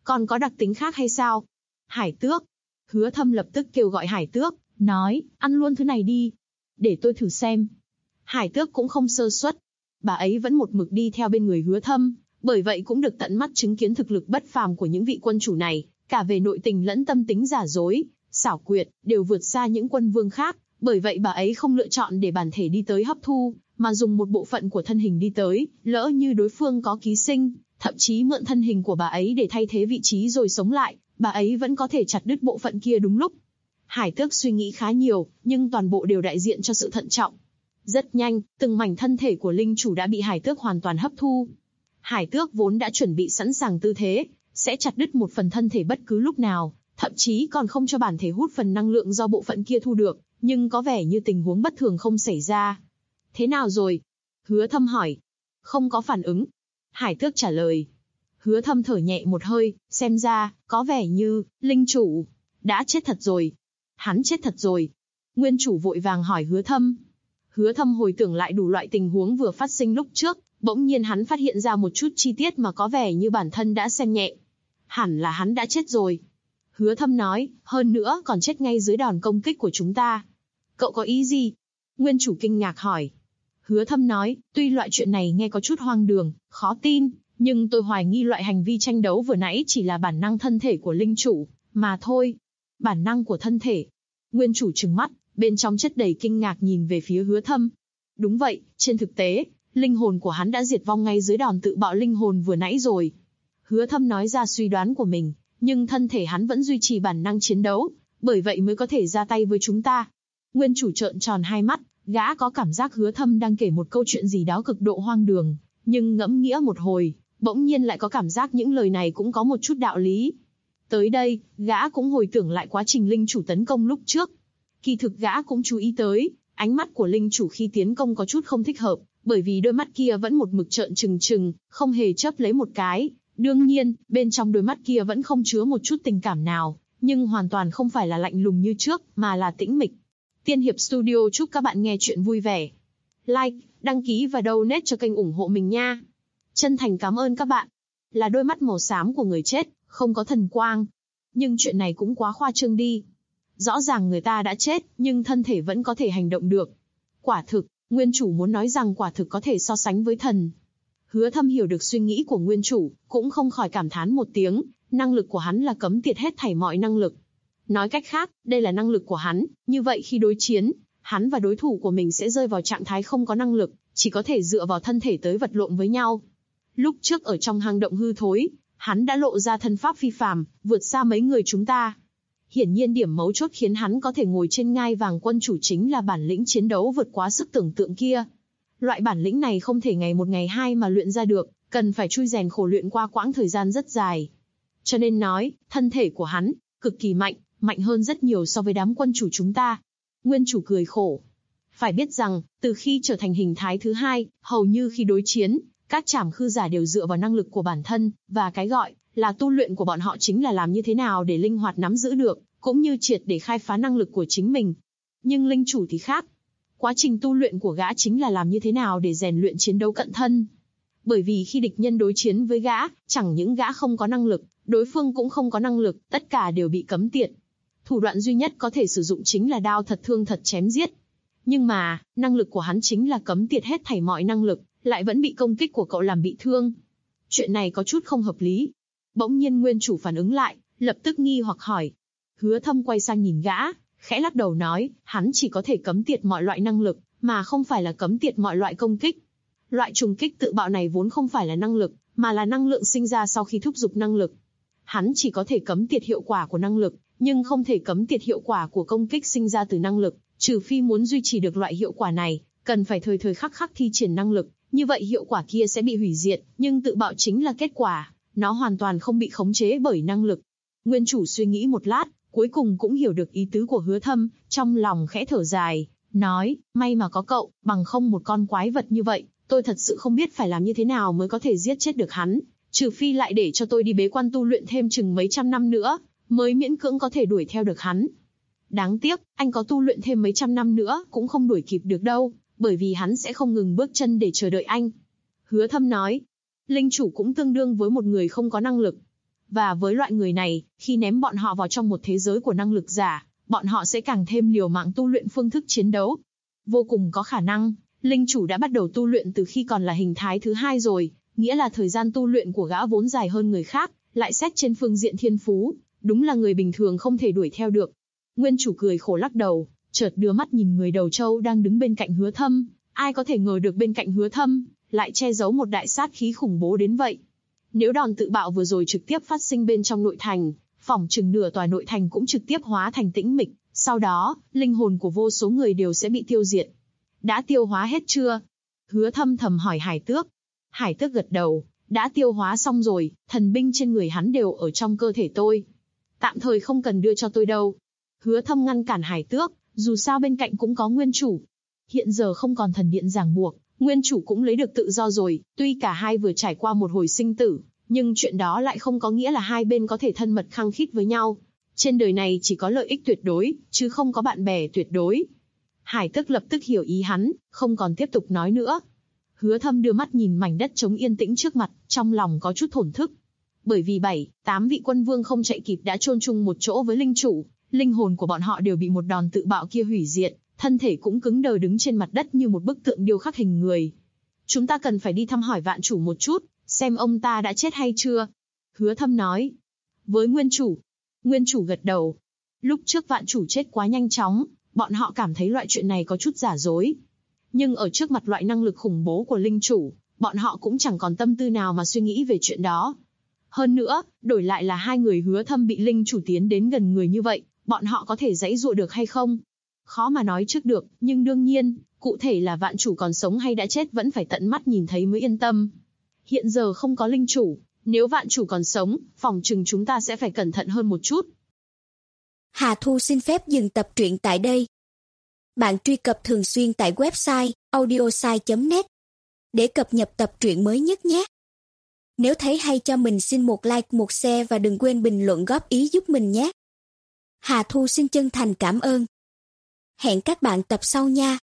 Còn có đặc tính khác hay sao? Hải Tước. Hứa Thâm lập tức kêu gọi Hải Tước, nói, ăn luôn thứ này đi. Để tôi thử xem. Hải Tước cũng không sơ suất. Bà ấy vẫn một mực đi theo bên người Hứa Thâm, bởi vậy cũng được tận mắt chứng kiến thực lực bất phàm của những vị quân chủ này, cả về nội tình lẫn tâm tính giả dối, xảo quyệt, đều vượt xa những quân vương khác, bởi vậy bà ấy không lựa chọn để bản thể đi tới hấp thu, mà dùng một bộ phận của thân hình đi tới, lỡ như đối phương có ký sinh, thậm chí mượn thân hình của bà ấy để thay thế vị trí rồi sống lại, bà ấy vẫn có thể chặt đứt bộ phận kia đúng lúc. Hải Tước suy nghĩ khá nhiều, nhưng toàn bộ đều đại diện cho sự thận trọng. Rất nhanh, từng mảnh thân thể của linh chủ đã bị Hải Tước hoàn toàn hấp thu. Hải Tước vốn đã chuẩn bị sẵn sàng tư thế, sẽ chặt đứt một phần thân thể bất cứ lúc nào, thậm chí còn không cho bản thể hút phần năng lượng do bộ phận kia thu được, nhưng có vẻ như tình huống bất thường không xảy ra. Thế nào rồi? Hứa Thâm hỏi. Không có phản ứng. Hải Tước trả lời. Hứa Thâm thở nhẹ một hơi, xem ra, có vẻ như, linh chủ, đã chết thật rồi. Hắn chết thật rồi. Nguyên chủ vội vàng hỏi Hứa Thâm. Hứa Thâm hồi tưởng lại đủ loại tình huống vừa phát sinh lúc trước, bỗng nhiên hắn phát hiện ra một chút chi tiết mà có vẻ như bản thân đã xem nhẹ. Hẳn là hắn đã chết rồi. Hứa Thâm nói, hơn nữa còn chết ngay dưới đòn công kích của chúng ta. Cậu có ý gì? Nguyên chủ kinh ngạc hỏi. Hứa Thâm nói, tuy loại chuyện này nghe có chút hoang đường, khó tin, nhưng tôi hoài nghi loại hành vi tranh đấu vừa nãy chỉ là bản năng thân thể của linh chủ, mà thôi. Bản năng của thân thể. Nguyên chủ trừng mắt, bên trong chất đầy kinh ngạc nhìn về phía Hứa Thâm. Đúng vậy, trên thực tế, linh hồn của hắn đã diệt vong ngay dưới đòn tự bạo linh hồn vừa nãy rồi. Hứa Thâm nói ra suy đoán của mình, nhưng thân thể hắn vẫn duy trì bản năng chiến đấu, bởi vậy mới có thể ra tay với chúng ta. Nguyên chủ trợn tròn hai mắt, gã có cảm giác Hứa Thâm đang kể một câu chuyện gì đó cực độ hoang đường, nhưng ngẫm nghĩa một hồi, bỗng nhiên lại có cảm giác những lời này cũng có một chút đạo lý. Tới đây, gã cũng hồi tưởng lại quá trình linh chủ tấn công lúc trước. Kỳ thực gã cũng chú ý tới, ánh mắt của linh chủ khi tiến công có chút không thích hợp, bởi vì đôi mắt kia vẫn một mực trợn trừng trừng, không hề chớp lấy một cái. Đương nhiên, bên trong đôi mắt kia vẫn không chứa một chút tình cảm nào, nhưng hoàn toàn không phải là lạnh lùng như trước, mà là tĩnh mịch. Tiên Hiệp Studio chúc các bạn nghe chuyện vui vẻ. Like, đăng ký và donate cho kênh ủng hộ mình nha. Chân thành cảm ơn các bạn. Là đôi mắt màu xám của người chết, không có thần quang. Nhưng chuyện này cũng quá khoa trương đi. Rõ ràng người ta đã chết, nhưng thân thể vẫn có thể hành động được. Quả thực, nguyên chủ muốn nói rằng quả thực có thể so sánh với thần. Hứa Thâm hiểu được suy nghĩ của nguyên chủ, cũng không khỏi cảm thán một tiếng, năng lực của hắn là cấm tiệt hết thảy mọi năng lực. Nói cách khác, đây là năng lực của hắn, như vậy khi đối chiến, hắn và đối thủ của mình sẽ rơi vào trạng thái không có năng lực, chỉ có thể dựa vào thân thể tới vật lộn với nhau. Lúc trước ở trong hang động hư thối, hắn đã lộ ra thân pháp phi phàm, vượt xa mấy người chúng ta. Hiển nhiên điểm mấu chốt khiến hắn có thể ngồi trên ngai vàng quân chủ chính là bản lĩnh chiến đấu vượt quá sức tưởng tượng kia. Loại bản lĩnh này không thể ngày một ngày hai mà luyện ra được, cần phải chui rèn khổ luyện qua quãng thời gian rất dài. Cho nên nói, thân thể của hắn, cực kỳ mạnh, mạnh hơn rất nhiều so với đám quân chủ chúng ta. Nguyên chủ cười khổ. Phải biết rằng, từ khi trở thành hình thái thứ hai, hầu như khi đối chiến, các trảm khư giả đều dựa vào năng lực của bản thân, và cái gọi là tu luyện của bọn họ chính là làm như thế nào để linh hoạt nắm giữ được, cũng như triệt để khai phá năng lực của chính mình. Nhưng linh chủ thì khác. Quá trình tu luyện của gã chính là làm như thế nào để rèn luyện chiến đấu cận thân. Bởi vì khi địch nhân đối chiến với gã, chẳng những gã không có năng lực, đối phương cũng không có năng lực, tất cả đều bị cấm tiệt. Thủ đoạn duy nhất có thể sử dụng chính là đao thật thương thật chém giết. Nhưng mà, năng lực của hắn chính là cấm tiệt hết thảy mọi năng lực, lại vẫn bị công kích của cậu làm bị thương. Chuyện này có chút không hợp lý. Bỗng nhiên nguyên chủ phản ứng lại, lập tức nghi hoặc hỏi. Hứa Thâm quay sang nhìn gã, khẽ lắc đầu nói, hắn chỉ có thể cấm tiệt mọi loại năng lực, mà không phải là cấm tiệt mọi loại công kích. Loại trùng kích tự bạo này vốn không phải là năng lực, mà là năng lượng sinh ra sau khi thúc giục năng lực. Hắn chỉ có thể cấm tiệt hiệu quả của năng lực, nhưng không thể cấm tiệt hiệu quả của công kích sinh ra từ năng lực, trừ phi muốn duy trì được loại hiệu quả này, cần phải thời thời khắc khắc thi triển năng lực, như vậy hiệu quả kia sẽ bị hủy diệt, nhưng tự bạo chính là kết quả, nó hoàn toàn không bị khống chế bởi năng lực. Nguyên chủ suy nghĩ một lát, cuối cùng cũng hiểu được ý tứ của Hứa Thâm, trong lòng khẽ thở dài, nói, may mà có cậu, bằng không một con quái vật như vậy, tôi thật sự không biết phải làm như thế nào mới có thể giết chết được hắn, trừ phi lại để cho tôi đi bế quan tu luyện thêm chừng mấy trăm năm nữa, mới miễn cưỡng có thể đuổi theo được hắn. Đáng tiếc, anh có tu luyện thêm mấy trăm năm nữa cũng không đuổi kịp được đâu, bởi vì hắn sẽ không ngừng bước chân để chờ đợi anh. Hứa Thâm nói, linh chủ cũng tương đương với một người không có năng lực. Và với loại người này, khi ném bọn họ vào trong một thế giới của năng lực giả, bọn họ sẽ càng thêm liều mạng tu luyện phương thức chiến đấu. Vô cùng có khả năng, linh chủ đã bắt đầu tu luyện từ khi còn là hình thái thứ 2 rồi, nghĩa là thời gian tu luyện của gã vốn dài hơn người khác, lại xét trên phương diện thiên phú, đúng là người bình thường không thể đuổi theo được. Nguyên chủ cười khổ lắc đầu, chợt đưa mắt nhìn người đầu trâu đang đứng bên cạnh Hứa Thâm, ai có thể ngờ được bên cạnh Hứa Thâm lại che giấu một đại sát khí khủng bố đến vậy. Nếu đòn tự bạo vừa rồi trực tiếp phát sinh bên trong nội thành, phỏng chừng nửa tòa nội thành cũng trực tiếp hóa thành tĩnh mịch, sau đó, linh hồn của vô số người đều sẽ bị tiêu diệt. Đã tiêu hóa hết chưa? Hứa Thâm thầm hỏi Hải Tước. Hải Tước gật đầu, đã tiêu hóa xong rồi, thần binh trên người hắn đều ở trong cơ thể tôi. Tạm thời không cần đưa cho tôi đâu. Hứa Thâm ngăn cản Hải Tước, dù sao bên cạnh cũng có nguyên chủ. Hiện giờ không còn thần điện ràng buộc, nguyên chủ cũng lấy được tự do rồi, tuy cả hai vừa trải qua một hồi sinh tử, nhưng chuyện đó lại không có nghĩa là hai bên có thể thân mật khăng khít với nhau. Trên đời này chỉ có lợi ích tuyệt đối, chứ không có bạn bè tuyệt đối. Hải Tước lập tức hiểu ý hắn, không còn tiếp tục nói nữa. Hứa Thâm đưa mắt nhìn mảnh đất trống yên tĩnh trước mặt, trong lòng có chút thổn thức. Bởi vì 7-8 vị quân vương không chạy kịp đã chôn chung một chỗ với linh chủ, linh hồn của bọn họ đều bị một đòn tự bạo kia hủy diệt, thân thể cũng cứng đờ đứng trên mặt đất như một bức tượng điêu khắc hình người. Chúng ta cần phải đi thăm hỏi vạn chủ một chút, xem ông ta đã chết hay chưa. Hứa Thâm nói. Với Nguyên chủ gật đầu. Lúc trước vạn chủ chết quá nhanh chóng, bọn họ cảm thấy loại chuyện này có chút giả dối. Nhưng ở trước mặt loại năng lực khủng bố của linh chủ, bọn họ cũng chẳng còn tâm tư nào mà suy nghĩ về chuyện đó. Hơn nữa, đổi lại là hai người Hứa Thâm bị linh chủ tiến đến gần người như vậy, bọn họ có thể giãy giụa được hay không? Khó mà nói trước được, nhưng đương nhiên, cụ thể là vạn chủ còn sống hay đã chết vẫn phải tận mắt nhìn thấy mới yên tâm. Hiện giờ không có linh chủ, nếu vạn chủ còn sống, phòng chừng chúng ta sẽ phải cẩn thận hơn một chút. Hà Thu xin phép dừng tập truyện tại đây. Bạn truy cập thường xuyên tại website audiosai.net để cập nhật tập truyện mới nhất nhé. Nếu thấy hay cho mình xin một like, một share và đừng quên bình luận góp ý giúp mình nhé. Hà Thu xin chân thành cảm ơn. Hẹn các bạn tập sau nha.